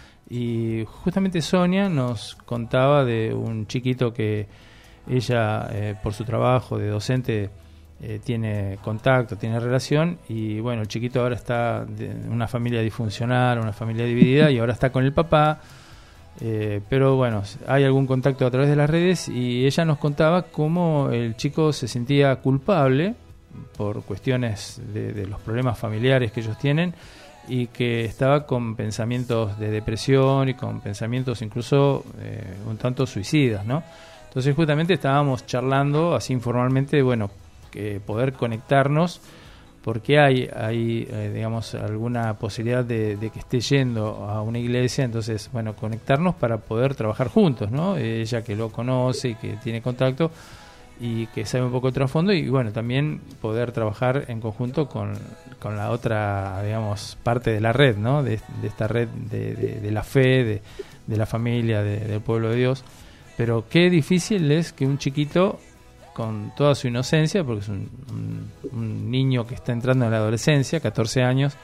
Y justamente Sonia nos contaba de un chiquito que ella, eh, por su trabajo de docente, eh, tiene contacto, tiene relación, y bueno, el chiquito ahora está en una familia disfuncional, una familia dividida, y ahora está con el papá, eh, pero bueno, hay algún contacto a través de las redes, y ella nos contaba cómo el chico se sentía culpable por cuestiones de, de los problemas familiares que ellos tienen, y que estaba con pensamientos de depresión y con pensamientos incluso eh, un tanto suicidas, ¿no? Entonces justamente estábamos charlando así informalmente, bueno, que poder conectarnos, porque hay, hay eh, digamos, alguna posibilidad de, de que esté yendo a una iglesia, entonces, bueno, conectarnos para poder trabajar juntos, ¿no? Ella que lo conoce y que tiene contacto y que sabe un poco el trasfondo, y bueno, también poder trabajar en conjunto con, con la otra, digamos, parte de la red, ¿no? De, de esta red de, de, de la fe, de, de la familia, de, del pueblo de Dios. Pero qué difícil es que un chiquito, con toda su inocencia, porque es un, un, un niño que está entrando en la adolescencia, catorce años,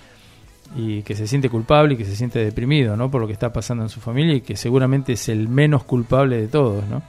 y que se siente culpable y que se siente deprimido, ¿no? Por lo que está pasando en su familia, y que seguramente es el menos culpable de todos, ¿no?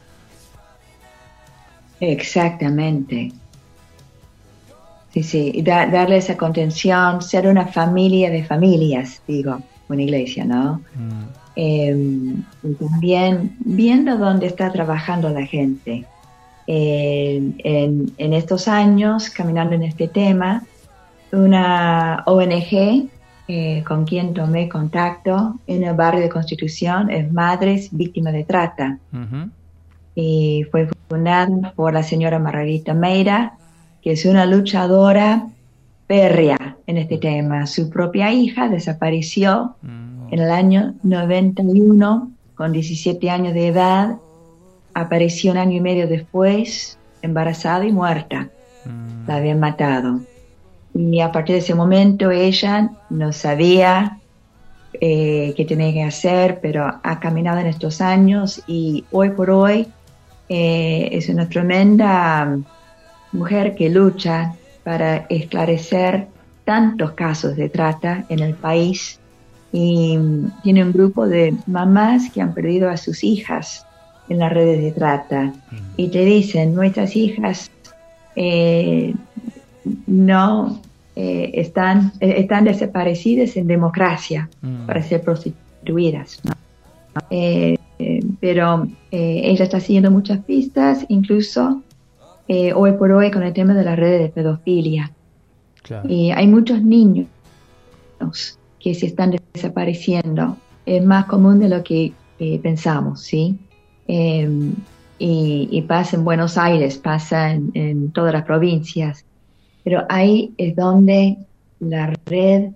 Exactamente. Sí, sí, da, darle esa contención, ser una familia de familias, digo, una iglesia, ¿no? Mm. Eh, y también viendo dónde está trabajando la gente. Eh, en, en estos años, caminando en este tema, una O N G eh, con quien tomé contacto en el barrio de Constitución es Madres Víctimas de Trata. Uh-huh. Y fue fundada por la señora Margarita Meira, que es una luchadora férrea en este tema. Su propia hija desapareció uh-huh. en el año noventa y uno, con diecisiete años de edad. Apareció un año y medio después, embarazada y muerta. Uh-huh. La habían matado. Y a partir de ese momento ella no sabía eh, qué tenía que hacer, pero ha caminado en estos años y hoy por hoy eh, es una tremenda mujer que lucha para esclarecer tantos casos de trata en el país, y tiene un grupo de mamás que han perdido a sus hijas en las redes de trata. Uh-huh. Y te dicen, nuestras hijas eh, no eh, están, eh, están desaparecidas en democracia mm. para ser prostituidas, ¿no? Eh, eh, pero eh, ella está siguiendo muchas pistas, incluso eh, hoy por hoy con el tema de las redes de pedofilia. Claro. Y hay muchos niños que se están desapareciendo. Es más común de lo que eh, pensamos, ¿sí? Eh, y, y pasa en Buenos Aires, pasa en, en todas las provincias. Pero ahí es donde la red...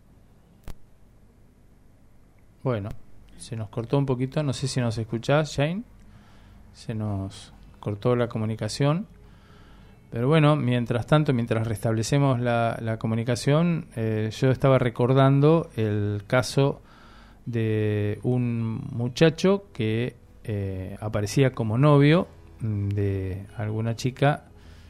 Bueno, se nos cortó un poquito, no sé si nos escuchás, Jane. Se nos cortó la comunicación. Pero bueno, mientras tanto, mientras restablecemos la, la comunicación, eh, yo estaba recordando el caso de un muchacho que eh, aparecía como novio de alguna chica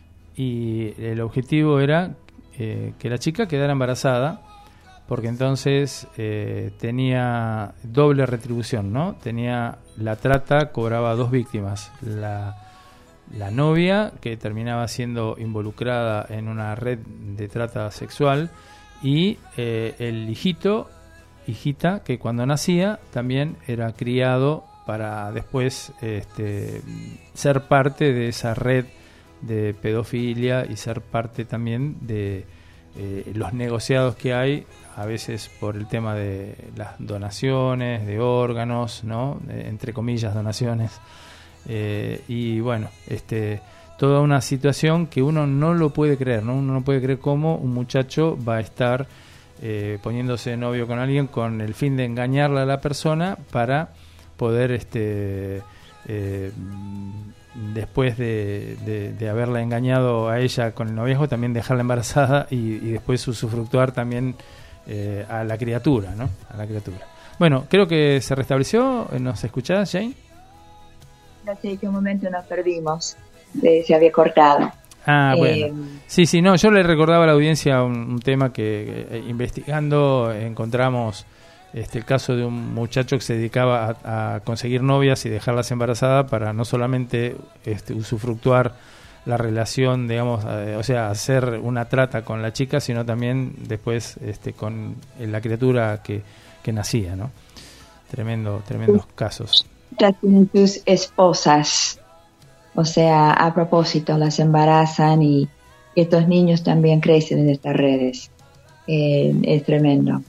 y el objetivo era eh, que la chica quedara embarazada, porque entonces eh, tenía doble retribución, ¿no? Tenía la trata, cobraba dos víctimas, la, la novia, que terminaba siendo involucrada en una red de trata sexual, y eh, el hijito, hijita, que cuando nacía también era criado para después este, ser parte de esa red de pedofilia y ser parte también de eh, los negociados que hay, a veces por el tema de las donaciones, de órganos, ¿no? Eh, entre comillas, donaciones. Eh, y bueno, este, toda una situación que uno no lo puede creer, ¿no? Uno no puede creer cómo un muchacho va a estar eh, poniéndose de novio con alguien con el fin de engañarle a la persona para poder, este, eh, después de, de, de haberla engañado a ella con el noviazgo, también dejarla embarazada y, y después usufructuar también eh, a la criatura, ¿no? A la criatura. Bueno, creo que se restableció. ¿Nos escuchás, Jane? No sé en qué momento nos perdimos. Eh, se había cortado. Ah, Eh, bueno. Sí, sí, no, yo le recordaba a la audiencia un, un tema que eh, investigando encontramos este, el caso de un muchacho que se dedicaba a, a conseguir novias y dejarlas embarazadas para no solamente este, usufructuar la relación, digamos, eh, o sea, hacer una trata con la chica, sino también después este, con la criatura que, que nacía, ¿no? Tremendo, tremendos casos. Ya tienen sus esposas, o sea, a propósito las embarazan y estos niños también crecen en estas redes. Eh, es tremendo.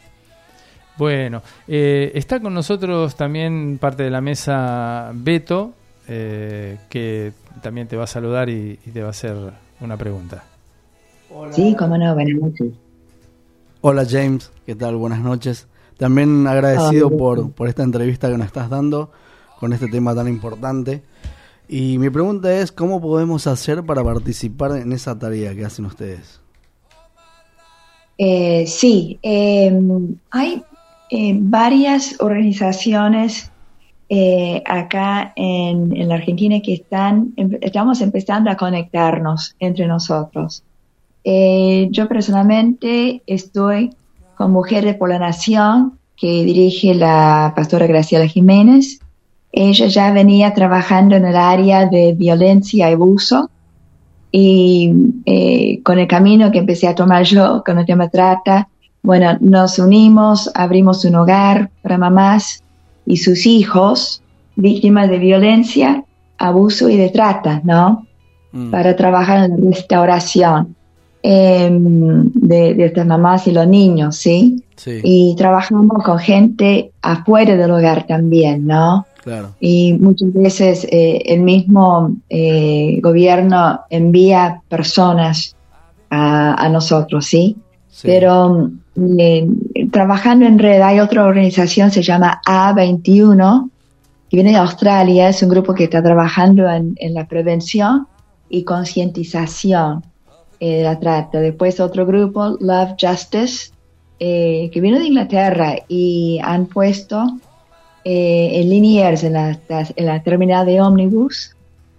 Bueno, eh, está con nosotros también parte de la mesa Beto, eh, que también te va a saludar y, y te va a hacer una pregunta. Hola. Sí, cómo no, buenas noches. Hola James, ¿qué tal? Buenas noches. También agradecido Hola. por, por esta entrevista que nos estás dando con este tema tan importante. Y mi pregunta es, ¿cómo podemos hacer para participar en esa tarea que hacen ustedes? Eh, sí, eh, hay eh, varias organizaciones eh, acá en, en la Argentina que están, em- estamos empezando a conectarnos entre nosotros. Eh, yo personalmente estoy con Mujeres por la Nación, que dirige la pastora Graciela Jiménez. Ella ya venía trabajando en el área de violencia y abuso, y eh, con el camino que empecé a tomar yo con el tema trata, bueno, nos unimos, abrimos un hogar para mamás y sus hijos víctimas de violencia, abuso y de trata, ¿no? Mm. Para trabajar en la restauración eh, de, de estas mamás y los niños, ¿sí? Sí. Y trabajamos con gente afuera del hogar también, ¿no? Claro. Y muchas veces eh, el mismo eh, gobierno envía personas a, a nosotros, ¿sí? Sí. Pero eh, trabajando en red hay otra organización, se llama A veintiuno, que viene de Australia, es un grupo que está trabajando en, en la prevención y concientización eh, de la trata. Después otro grupo, Love Justice, eh, que viene de Inglaterra y han puesto Eh, en Liniers, en la, en la terminal de ómnibus,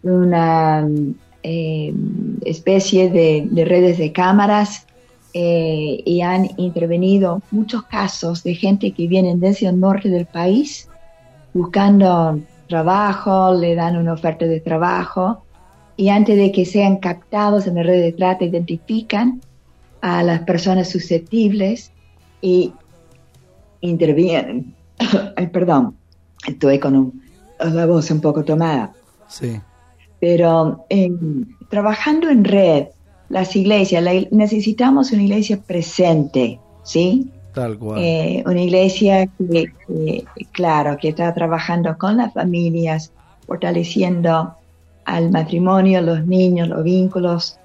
una eh, especie de, de redes de cámaras eh, y han intervenido muchos casos de gente que vienen desde el norte del país buscando trabajo, le dan una oferta de trabajo y antes de que sean captados en la red de trata identifican a las personas susceptibles y intervienen. Ay, perdón, estoy con un, la voz un poco tomada. Sí. Pero eh, trabajando en red, las iglesias, la, necesitamos una iglesia presente, ¿sí? Tal cual. Eh, una iglesia que, que, claro, que está trabajando con las familias, fortaleciendo al matrimonio, los niños, los vínculos.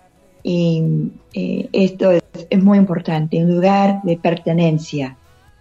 Y eh, esto es, es muy importante, un lugar de pertenencia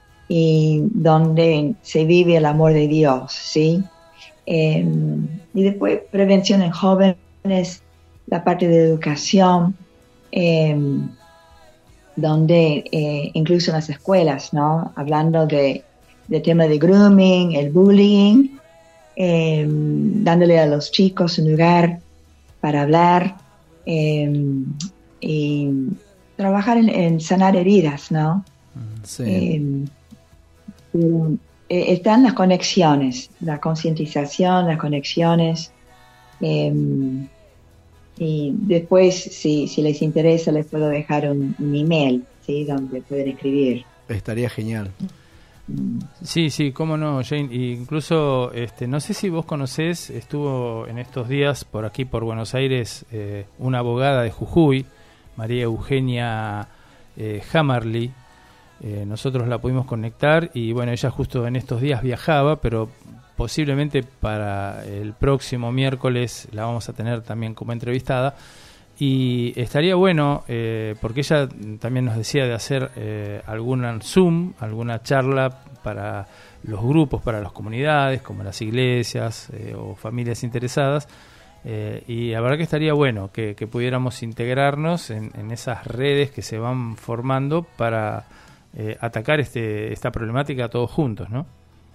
y donde se vive el amor de Dios, ¿sí? Eh, y después prevención en jóvenes, la parte de educación, eh, donde eh, incluso en las escuelas, ¿no? Hablando de, de tema de grooming, el bullying, eh, dándole a los chicos un lugar para hablar eh, y trabajar en, en sanar heridas, ¿no? Sí. Eh, pero, eh, están las conexiones, la concientización, las conexiones. Eh, y después, si, si les interesa, les puedo dejar un, un email, ¿sí? Donde pueden escribir. Estaría genial. Sí, sí, cómo no, Jane. Y incluso, este, no sé si vos conocés, estuvo en estos días por aquí, por Buenos Aires, eh, una abogada de Jujuy, María Eugenia eh, Hammerly. Eh, nosotros la pudimos conectar y bueno, ella justo en estos días viajaba, pero posiblemente para el próximo miércoles la vamos a tener también como entrevistada. Y estaría bueno, eh, porque ella también nos decía de hacer eh, algún Zoom, alguna charla para los grupos, para las comunidades, como las iglesias eh, o familias interesadas. Eh, y la verdad que estaría bueno que, que pudiéramos integrarnos en, en esas redes que se van formando para eh, atacar este, esta problemática todos juntos, ¿no?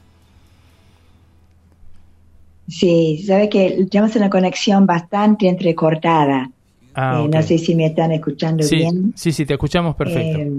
Sí, sabe que tenemos una conexión bastante entrecortada. Ah, eh, okay. No sé si me están escuchando sí, bien. Sí, sí, te escuchamos perfecto. Eh,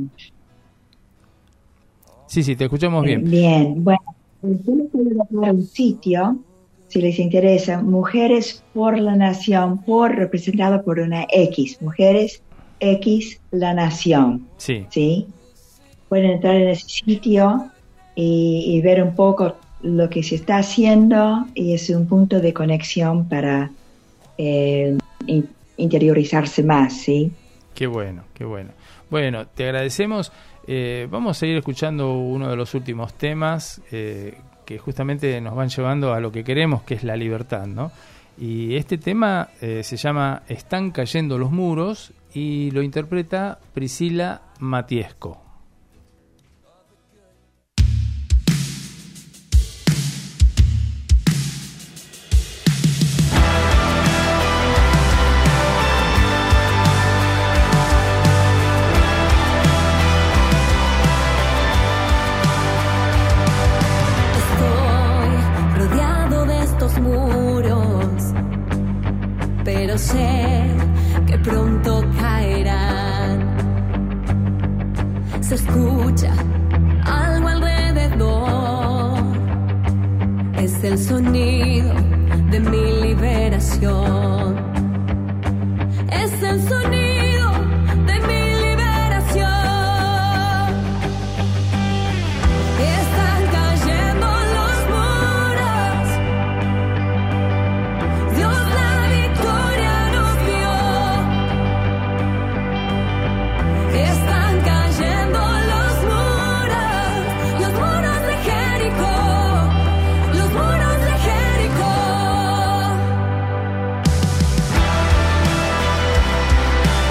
sí, sí, te escuchamos bien. Eh, bien, bueno, yo les voy a dar un sitio, si les interesa, Mujeres por la Nación, por representado por una X, Mujeres X La Nación. Sí. ¿Sí? Pueden entrar en ese sitio y, y ver un poco lo que se está haciendo y es un punto de conexión para eh, in, interiorizarse más, ¿sí? Qué bueno, qué bueno. Bueno, te agradecemos. Eh, vamos a seguir escuchando uno de los últimos temas eh, que justamente nos van llevando a lo que queremos, que es la libertad, ¿no? Y este tema eh, se llama Están cayendo los muros y lo interpreta Priscila Matiesco. Pero sé que pronto caerán. Se escucha algo alrededor. Es el sonido de mi liberación. Es el sonido de mi liberación. Están cayendo los muros. Dios la victoria nos dio. Están cayendo los muros, los muros de Jericó, los muros de Jericó.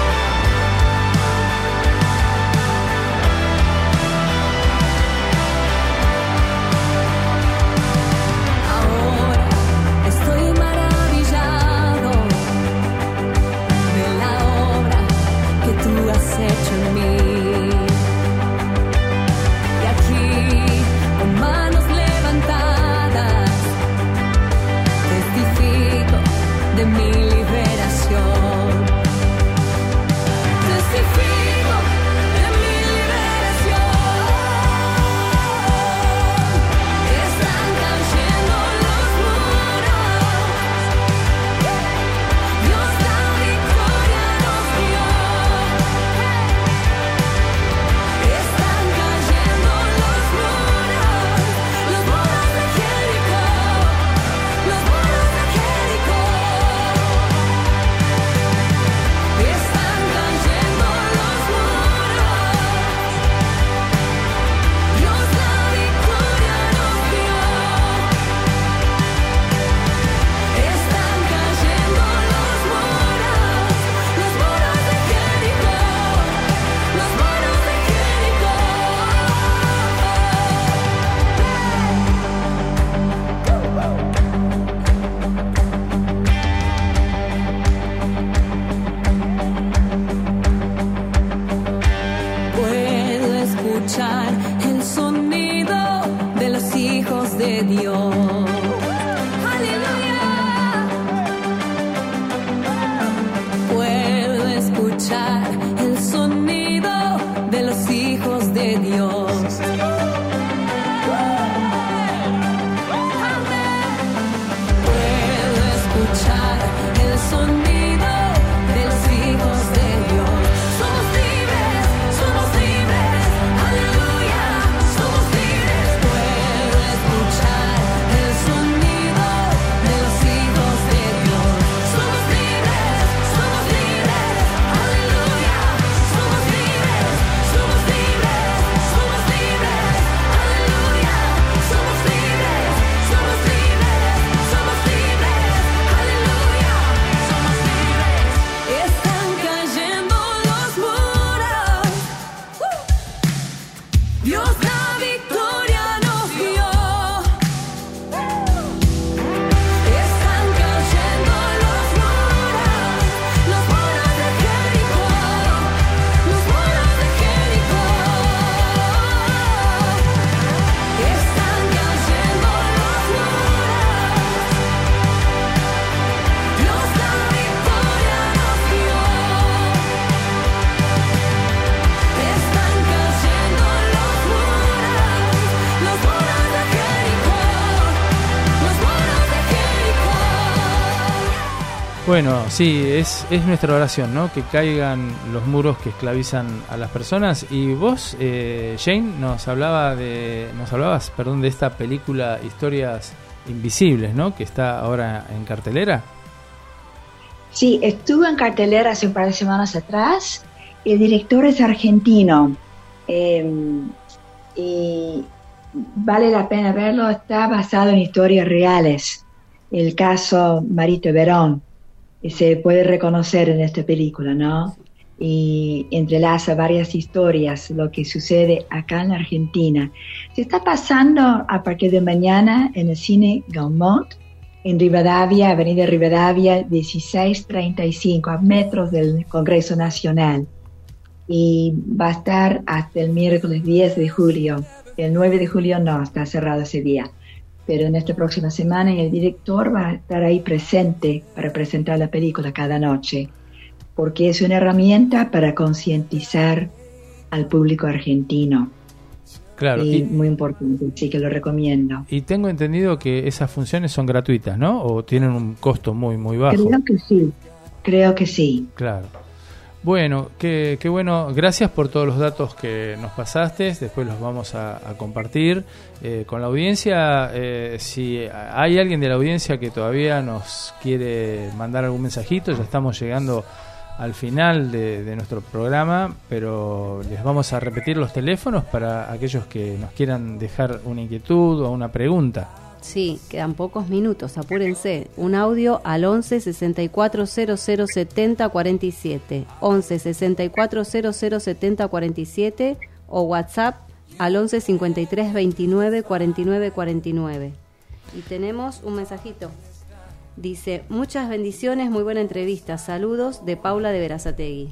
escuchar el sonido de los hijos de Dios. ¡Aleluya! Puedo escuchar el sonido de los hijos de Dios. Puedo escuchar el sonido de los hijos de Dios. Somos libres, somos libres, aleluya, somos libres. Puedo escuchar el sonido de los hijos de Dios. Somos libres, somos libres, aleluya, somos libres, somos libres, somos libres, aleluya, somos libres, somos libres, somos libres, aleluya, somos libres. Están cayendo los muros. Dios la victoria nos dio. Están cayendo los muros, los muros de Jericó, los muros de Jericó. Están cayendo los muros. Dios la victoria nos dio. Están cayendo los muros, los muros de Jericó, los muros de Jericó. Bueno, sí, es, es nuestra oración, ¿no? Que caigan los muros que esclavizan a las personas. Y vos, eh, Jane, nos hablaba de, nos hablabas, perdón, de esta película Historias Invisibles, ¿no? Que está ahora en cartelera. Sí, estuvo en cartelera hace un par de semanas atrás. El director es argentino. eh, y vale la pena verlo. Está basado en historias reales. El caso Marito Verón y se puede reconocer en esta película, ¿no? Y entrelaza varias historias, lo que sucede acá en la Argentina. Se está pasando a partir de mañana en el cine Gaumont, en Rivadavia, Avenida Rivadavia, dieciséis treinta y cinco, a metros del Congreso Nacional. Y va a estar hasta el miércoles diez de julio. El nueve de julio no, está cerrado ese día. Pero en esta próxima semana el director va a estar ahí presente para presentar la película cada noche, porque es una herramienta para concientizar al público argentino. Claro. Y, Y, muy importante, sí que lo recomiendo. y tengo entendido que esas funciones son gratuitas, ¿no? O tienen un costo muy, muy bajo. Creo que sí, creo que sí. Claro. Bueno, qué, qué bueno. Gracias por todos los datos que nos pasaste. Después los vamos a, a compartir eh, con la audiencia. Eh, si hay alguien de la audiencia que todavía nos quiere mandar algún mensajito, ya estamos llegando al final de, de nuestro programa, pero les vamos a repetir los teléfonos para aquellos que nos quieran dejar una inquietud o una pregunta. Sí, quedan pocos minutos, apúrense. Un audio al once sesenta y cuatro cero cero setenta cuarenta y siete, once sesenta y cuatro cero cero setenta cuarenta y siete o WhatsApp al once cincuenta y tres veintinueve cuarenta y nueve cuarenta y nueve. Y tenemos un mensajito. Dice, muchas bendiciones, muy buena entrevista. Saludos de Paula de Berazategui.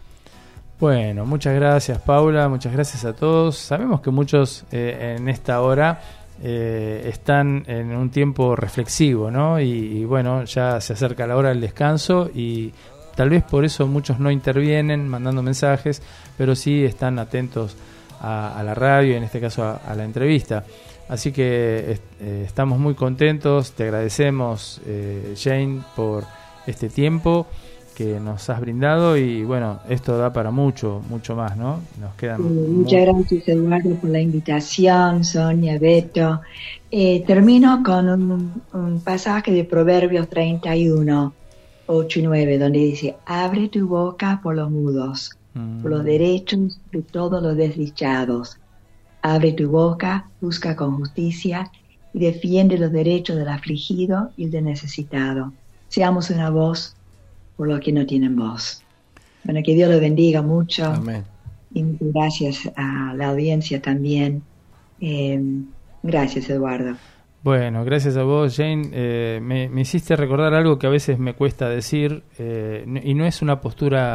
Bueno, muchas gracias, Paula, muchas gracias a todos. Sabemos que muchos eh, en esta hora eh, están en un tiempo reflexivo, ¿no? Y, y bueno, ya se acerca la hora del descanso y tal vez por eso muchos no intervienen mandando mensajes, pero sí están atentos a, a la radio, en este caso a, a la entrevista. Así que eh, estamos muy contentos, te agradecemos, eh, Jane, por este tiempo que nos has brindado y bueno, esto da para mucho, mucho más, ¿no? Nos quedan Sí, muchas muy... gracias, Eduardo, por la invitación, Sonia, Beto. Eh, termino con un, un pasaje de Proverbios treinta y uno, ocho y nueve, donde dice, abre tu boca por los mudos, mm. por los derechos de todos los desdichados. Abre tu boca, busca con justicia y defiende los derechos del afligido y del necesitado. Seamos una voz por los que no tienen voz. Bueno, que Dios los bendiga mucho. Amén. Y gracias a la audiencia también. Eh, gracias, Eduardo. Bueno, gracias a vos, Jane. Eh, me, me hiciste recordar algo que a veces me cuesta decir, eh, y no es una postura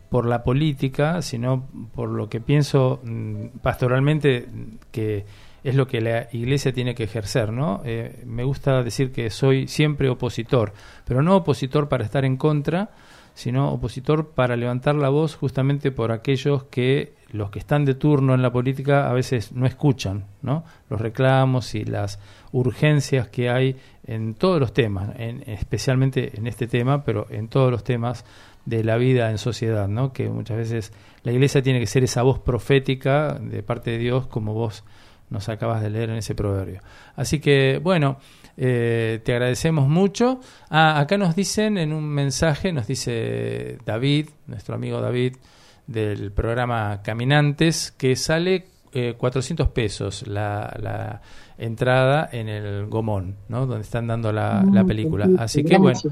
por la política, sino por lo que pienso mm, pastoralmente, que es lo que la Iglesia tiene que ejercer, ¿no? Eh, me gusta decir que soy siempre opositor, pero no opositor para estar en contra, sino opositor para levantar la voz justamente por aquellos que, los que están de turno en la política, a veces no escuchan, ¿no? Los reclamos y las urgencias que hay en todos los temas, en, especialmente en este tema, pero en todos los temas de la vida en sociedad, ¿no? Que muchas veces la Iglesia tiene que ser esa voz profética de parte de Dios, como vos nos acabas de leer en ese proverbio. Así que, bueno, eh, te agradecemos mucho. Ah, acá nos dicen en un mensaje, nos dice David, nuestro amigo David, del programa Caminantes, que sale eh, cuatrocientos pesos la, la entrada en el Gomón, ¿no? Donde están dando la, la película. Así que, bueno,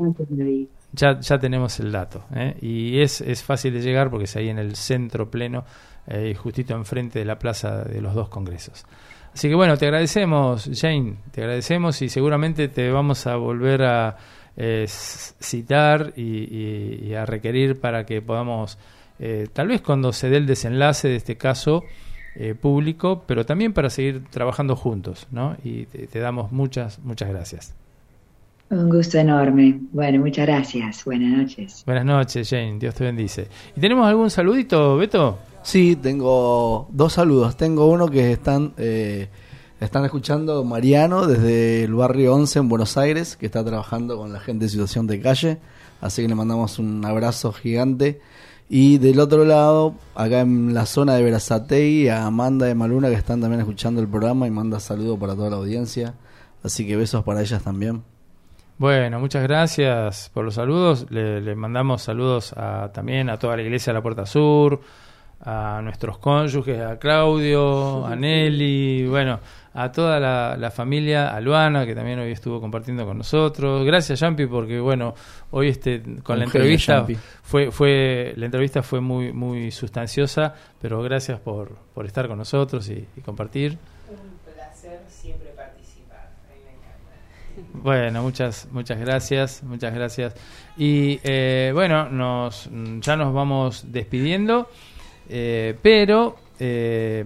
ya, ya tenemos el dato, ¿eh? Y es, es fácil de llegar porque es ahí en el centro pleno, eh, justito enfrente de la plaza de los dos congresos. Así que bueno, te agradecemos, Jane, te agradecemos y seguramente te vamos a volver a eh, citar y, y, y a requerir para que podamos, eh, tal vez cuando se dé el desenlace de este caso eh, público, pero también para seguir trabajando juntos, ¿no? Y te, te damos muchas, muchas gracias. Un gusto enorme. Bueno, muchas gracias. Buenas noches. Buenas noches, Jane. Dios te bendice. ¿Y tenemos algún saludito, Beto? Sí, tengo dos saludos. Tengo uno que están eh, están escuchando Mariano desde el barrio once en Buenos Aires, que está trabajando con la gente de situación de calle. Así que le mandamos un abrazo gigante. Y del otro lado, acá en la zona de Berazategui, a Amanda de Maluna, que están también escuchando el programa y manda saludos para toda la audiencia. Así que besos para ellas también. Bueno, muchas gracias por los saludos. Le, le mandamos saludos a, también a toda la iglesia de la Puerta Sur, a nuestros cónyuges, a Claudio, a Nelly, bueno, a toda la, la familia, a Luana, que también hoy estuvo compartiendo con nosotros. Gracias, Yampi, porque bueno, hoy este con la entrevista fue fue la entrevista fue muy muy sustanciosa, pero gracias por por estar con nosotros y, y compartir. Un placer siempre participar. A mí me encanta. Bueno, muchas muchas gracias, muchas gracias. Y eh, bueno, nos ya nos vamos despidiendo. Eh, pero eh,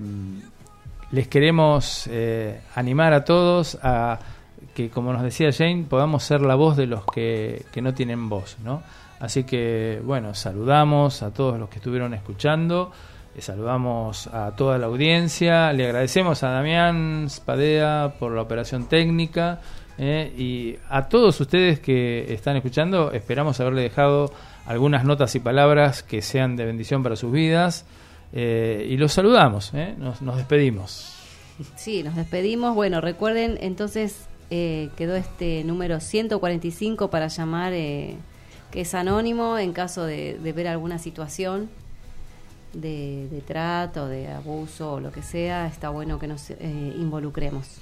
les queremos eh, animar a todos a que, como nos decía Jane, podamos ser la voz de los que, que no tienen voz, ¿no? Así que, bueno, saludamos a todos los que estuvieron escuchando, eh, saludamos a toda la audiencia, le agradecemos a Damián Spadea por la operación técnica, eh, y a todos ustedes que están escuchando, esperamos haberle dejado algunas notas y palabras que sean de bendición para sus vidas, eh, y los saludamos, ¿eh? nos, nos despedimos. Sí, nos despedimos. Bueno, recuerden, entonces eh, quedó este número ciento cuarenta y cinco para llamar, eh, que es anónimo en caso de, de ver alguna situación de, de trato, de abuso o lo que sea. Está bueno que nos eh, involucremos.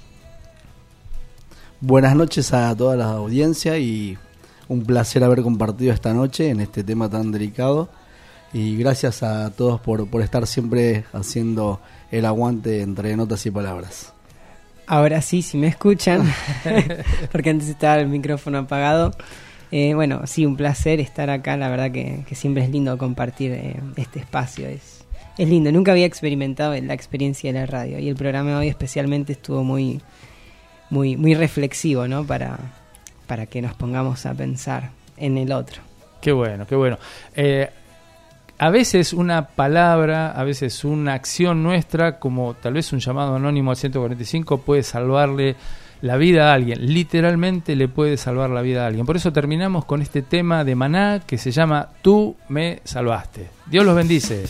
Buenas noches a toda la audiencia y un placer haber compartido esta noche en este tema tan delicado, y gracias a todos por, por estar siempre haciendo el aguante entre notas y palabras. Ahora sí, si me escuchan, porque antes estaba el micrófono apagado. Eh, bueno, sí, un placer estar acá, la verdad que, que siempre es lindo compartir eh, este espacio, es, es lindo, nunca había experimentado la experiencia de la radio y el programa de hoy especialmente estuvo muy, muy, muy reflexivo, ¿no? Para... para que nos pongamos a pensar en el otro. Qué bueno, qué bueno. Eh, a veces una palabra, a veces una acción nuestra, como tal vez un llamado anónimo al ciento cuarenta y cinco, puede salvarle la vida a alguien. Literalmente le puede salvar la vida a alguien. Por eso terminamos con este tema de Maná que se llama Tú me salvaste. Dios los bendice.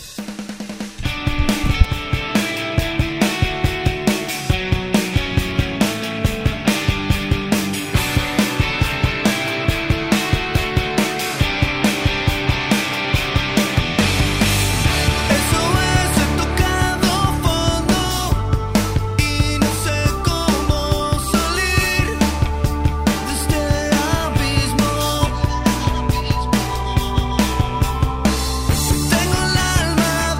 Tengo el alma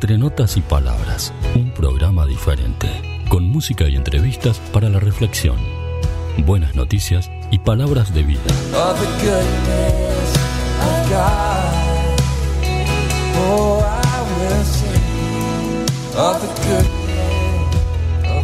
Entre Notas y Palabras, un programa diferente, con música y entrevistas para la reflexión, buenas noticias y palabras de vida. Of the goodness of God. Oh, I will sing of the goodness of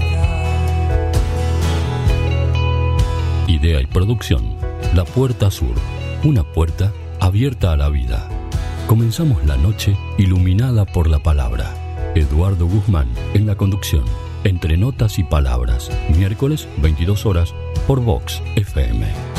God. Idea y producción, La Puerta Sur, una puerta abierta a la vida. Comenzamos la noche iluminada por la palabra. Eduardo Guzmán en la conducción. Entre Notas y Palabras, miércoles veintidós horas por Vox F M.